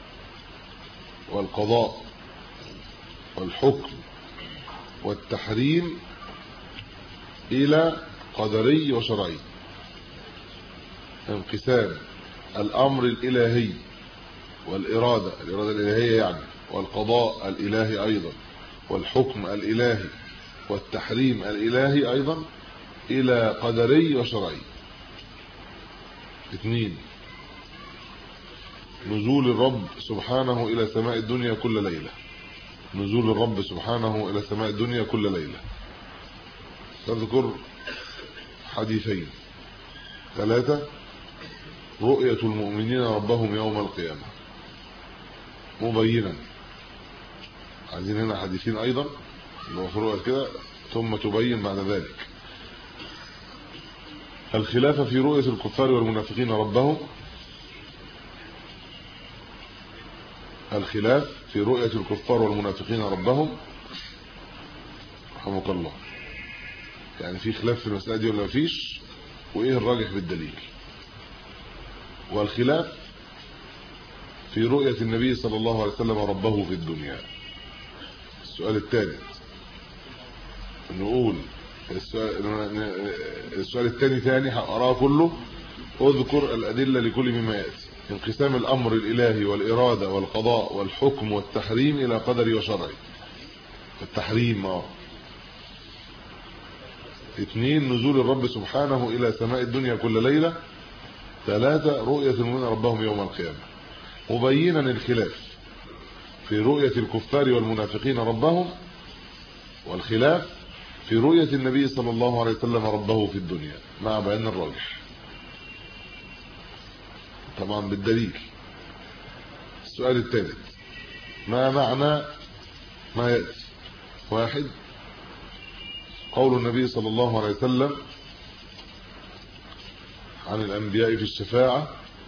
والقضاء والحكم والتحريم إلى قدري وشرعي. انقسام الأمر الإلهي والإرادة الإلهية يعني، والقضاء الإلهي أيضا، والحكم الإلهي والتحريم الإلهي أيضا إلى قدري وشرعي. 2. نزول الرب سبحانه إلى سماء الدنيا كل ليلة. نزول الرب سبحانه إلى سماء الدنيا كل ليلة. تذكر حديثين. 3. رؤية المؤمنين ربهم يوم القيامة مبينا. عايزين هنا حديثين أيضا لو في رؤية كده ثم تبين بعد ذلك. الخلاف في رؤية الكفار والمنافقين ربهم. الخلاف في رؤية الكفار والمنافقين ربهم رحمك الله، يعني في خلاف في المسألة دي ولا مفيش، وإيه الراجح بالدليل. والخلاف في رؤية النبي صلى الله عليه وسلم ربه في الدنيا. السؤال الثالث نقول السؤال الثاني ثاني هقراه كله. اذكر الأدلة لكل مما يأتي. انقسام الأمر الإلهي والإرادة والقضاء والحكم والتحريم إلى قدري وشرعي. التحريم 2. نزول الرب سبحانه إلى سماء الدنيا كل ليلة. 3. رؤية المؤمنين ربهم يوم القيامة مبينا الخلاف في رؤية الكفار والمنافقين ربهم، والخلاف في رؤية النبي صلى الله عليه وسلم ربه في الدنيا مع بيان الراجح طبعا بالدليل. السؤال الثالث: ما معنى ما يأتي؟ 1. قول النبي صلى الله عليه وسلم عن الأنبياء في الشفاعة: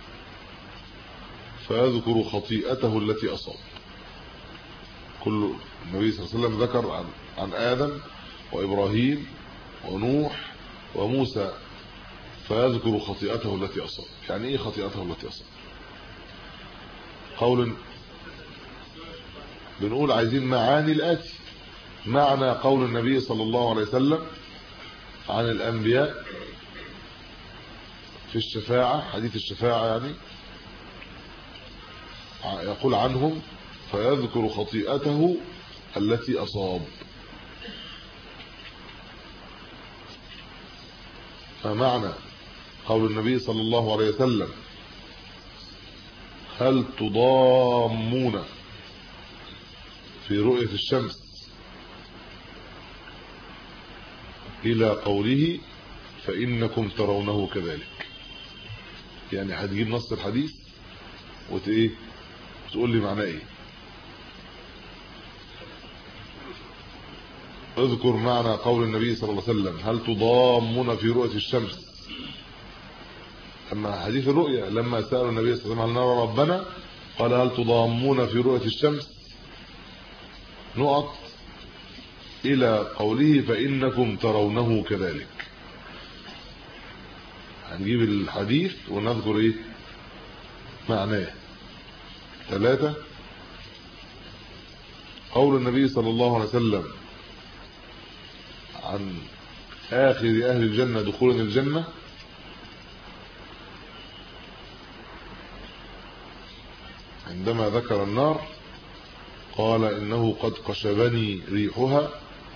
فيذكر خطيئته التي أصاب. كل النبي صلى الله عليه وسلم ذكر عن آدم وإبراهيم ونوح وموسى، فيذكر خطيئته التي أصاب. يعني إيه خطيئته التي أصاب؟ قول بنقول عايزين معاني الآتي. معنى قول النبي صلى الله عليه وسلم عن الأنبياء في الشفاعة، حديث الشفاعة يعني، يقول عنهم: فيذكر خطيئته التي أصاب. فمعنى قول النبي صلى الله عليه وسلم: هل تضامون في رؤية الشمس، إلى قوله: فإنكم ترونه كذلك. يعني هتجيب نص الحديث تقول لي معناه ايه. اذكر معنى قول النبي صلى الله عليه وسلم: هل تضامون في رؤية الشمس. اما حديث الرؤيا لما سألوا النبي صلى الله عليه وسلم: هل نرى ربنا؟ قال: هل تضامون في رؤية الشمس نقط إلى قوله: فإنكم ترونه كذلك. هنجيب الحديث ونذكر معناه. 3. قول النبي صلى الله عليه وسلم عن آخر أهل الجنة دخولا الجنة: عندما ذكر النار قال: إنه قد قشبني ريحها،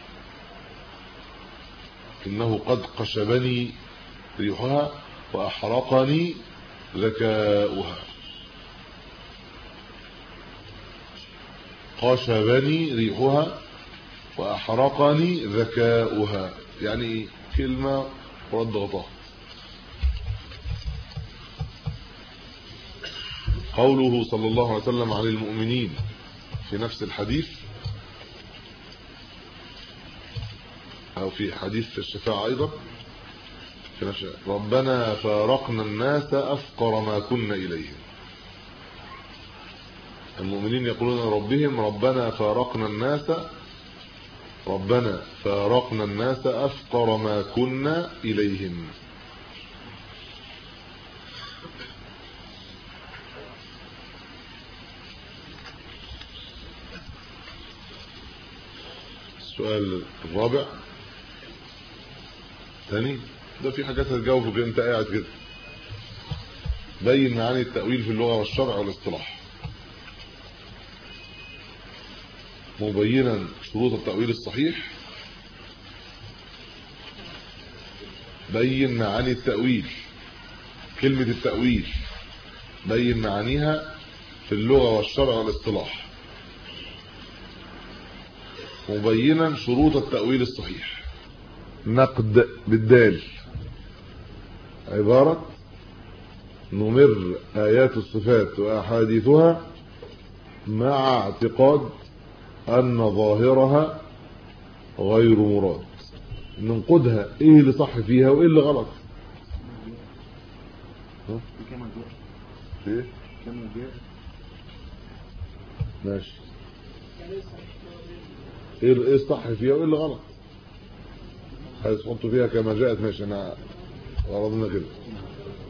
إنه قد قشبني ريحها وأحرقني ذكاؤها. قشبني ريحها وأحرقني ذكاؤها، يعني كلمة ورد غطاها. قوله صلى الله عليه وسلم عن المؤمنين في نفس الحديث أو في حديث الشفاعة أيضا، ربنا فارقنا الناس أفقر ما كنا إليهم. المؤمنين يقولون ربهم ربنا فارقنا الناس أفقر ما كنا إليهم. السؤال الرابع ثاني ده في حاجات هتجاوبه كده انت قاعد كده. بين معاني التأويل في اللغة والشرع والاصطلاح، مبينا شروط التأويل الصحيح. بين معاني التأويل، كلمة التأويل بين معانيها في اللغة والشرع والاصطلاح، مبينا شروط التأويل الصحيح. نقد بالدال عبارة نمر آيات الصفات وأحاديثها مع اعتقاد أن ظاهرها غير مراد، ننقدها ايه اللي صح فيها وايه اللي غلط. ايه ماشي، ايه الصح فيها وايه اللي غلط، عايز تحطوا فيها كما جاءت. ماشي، انا غرضنا كده.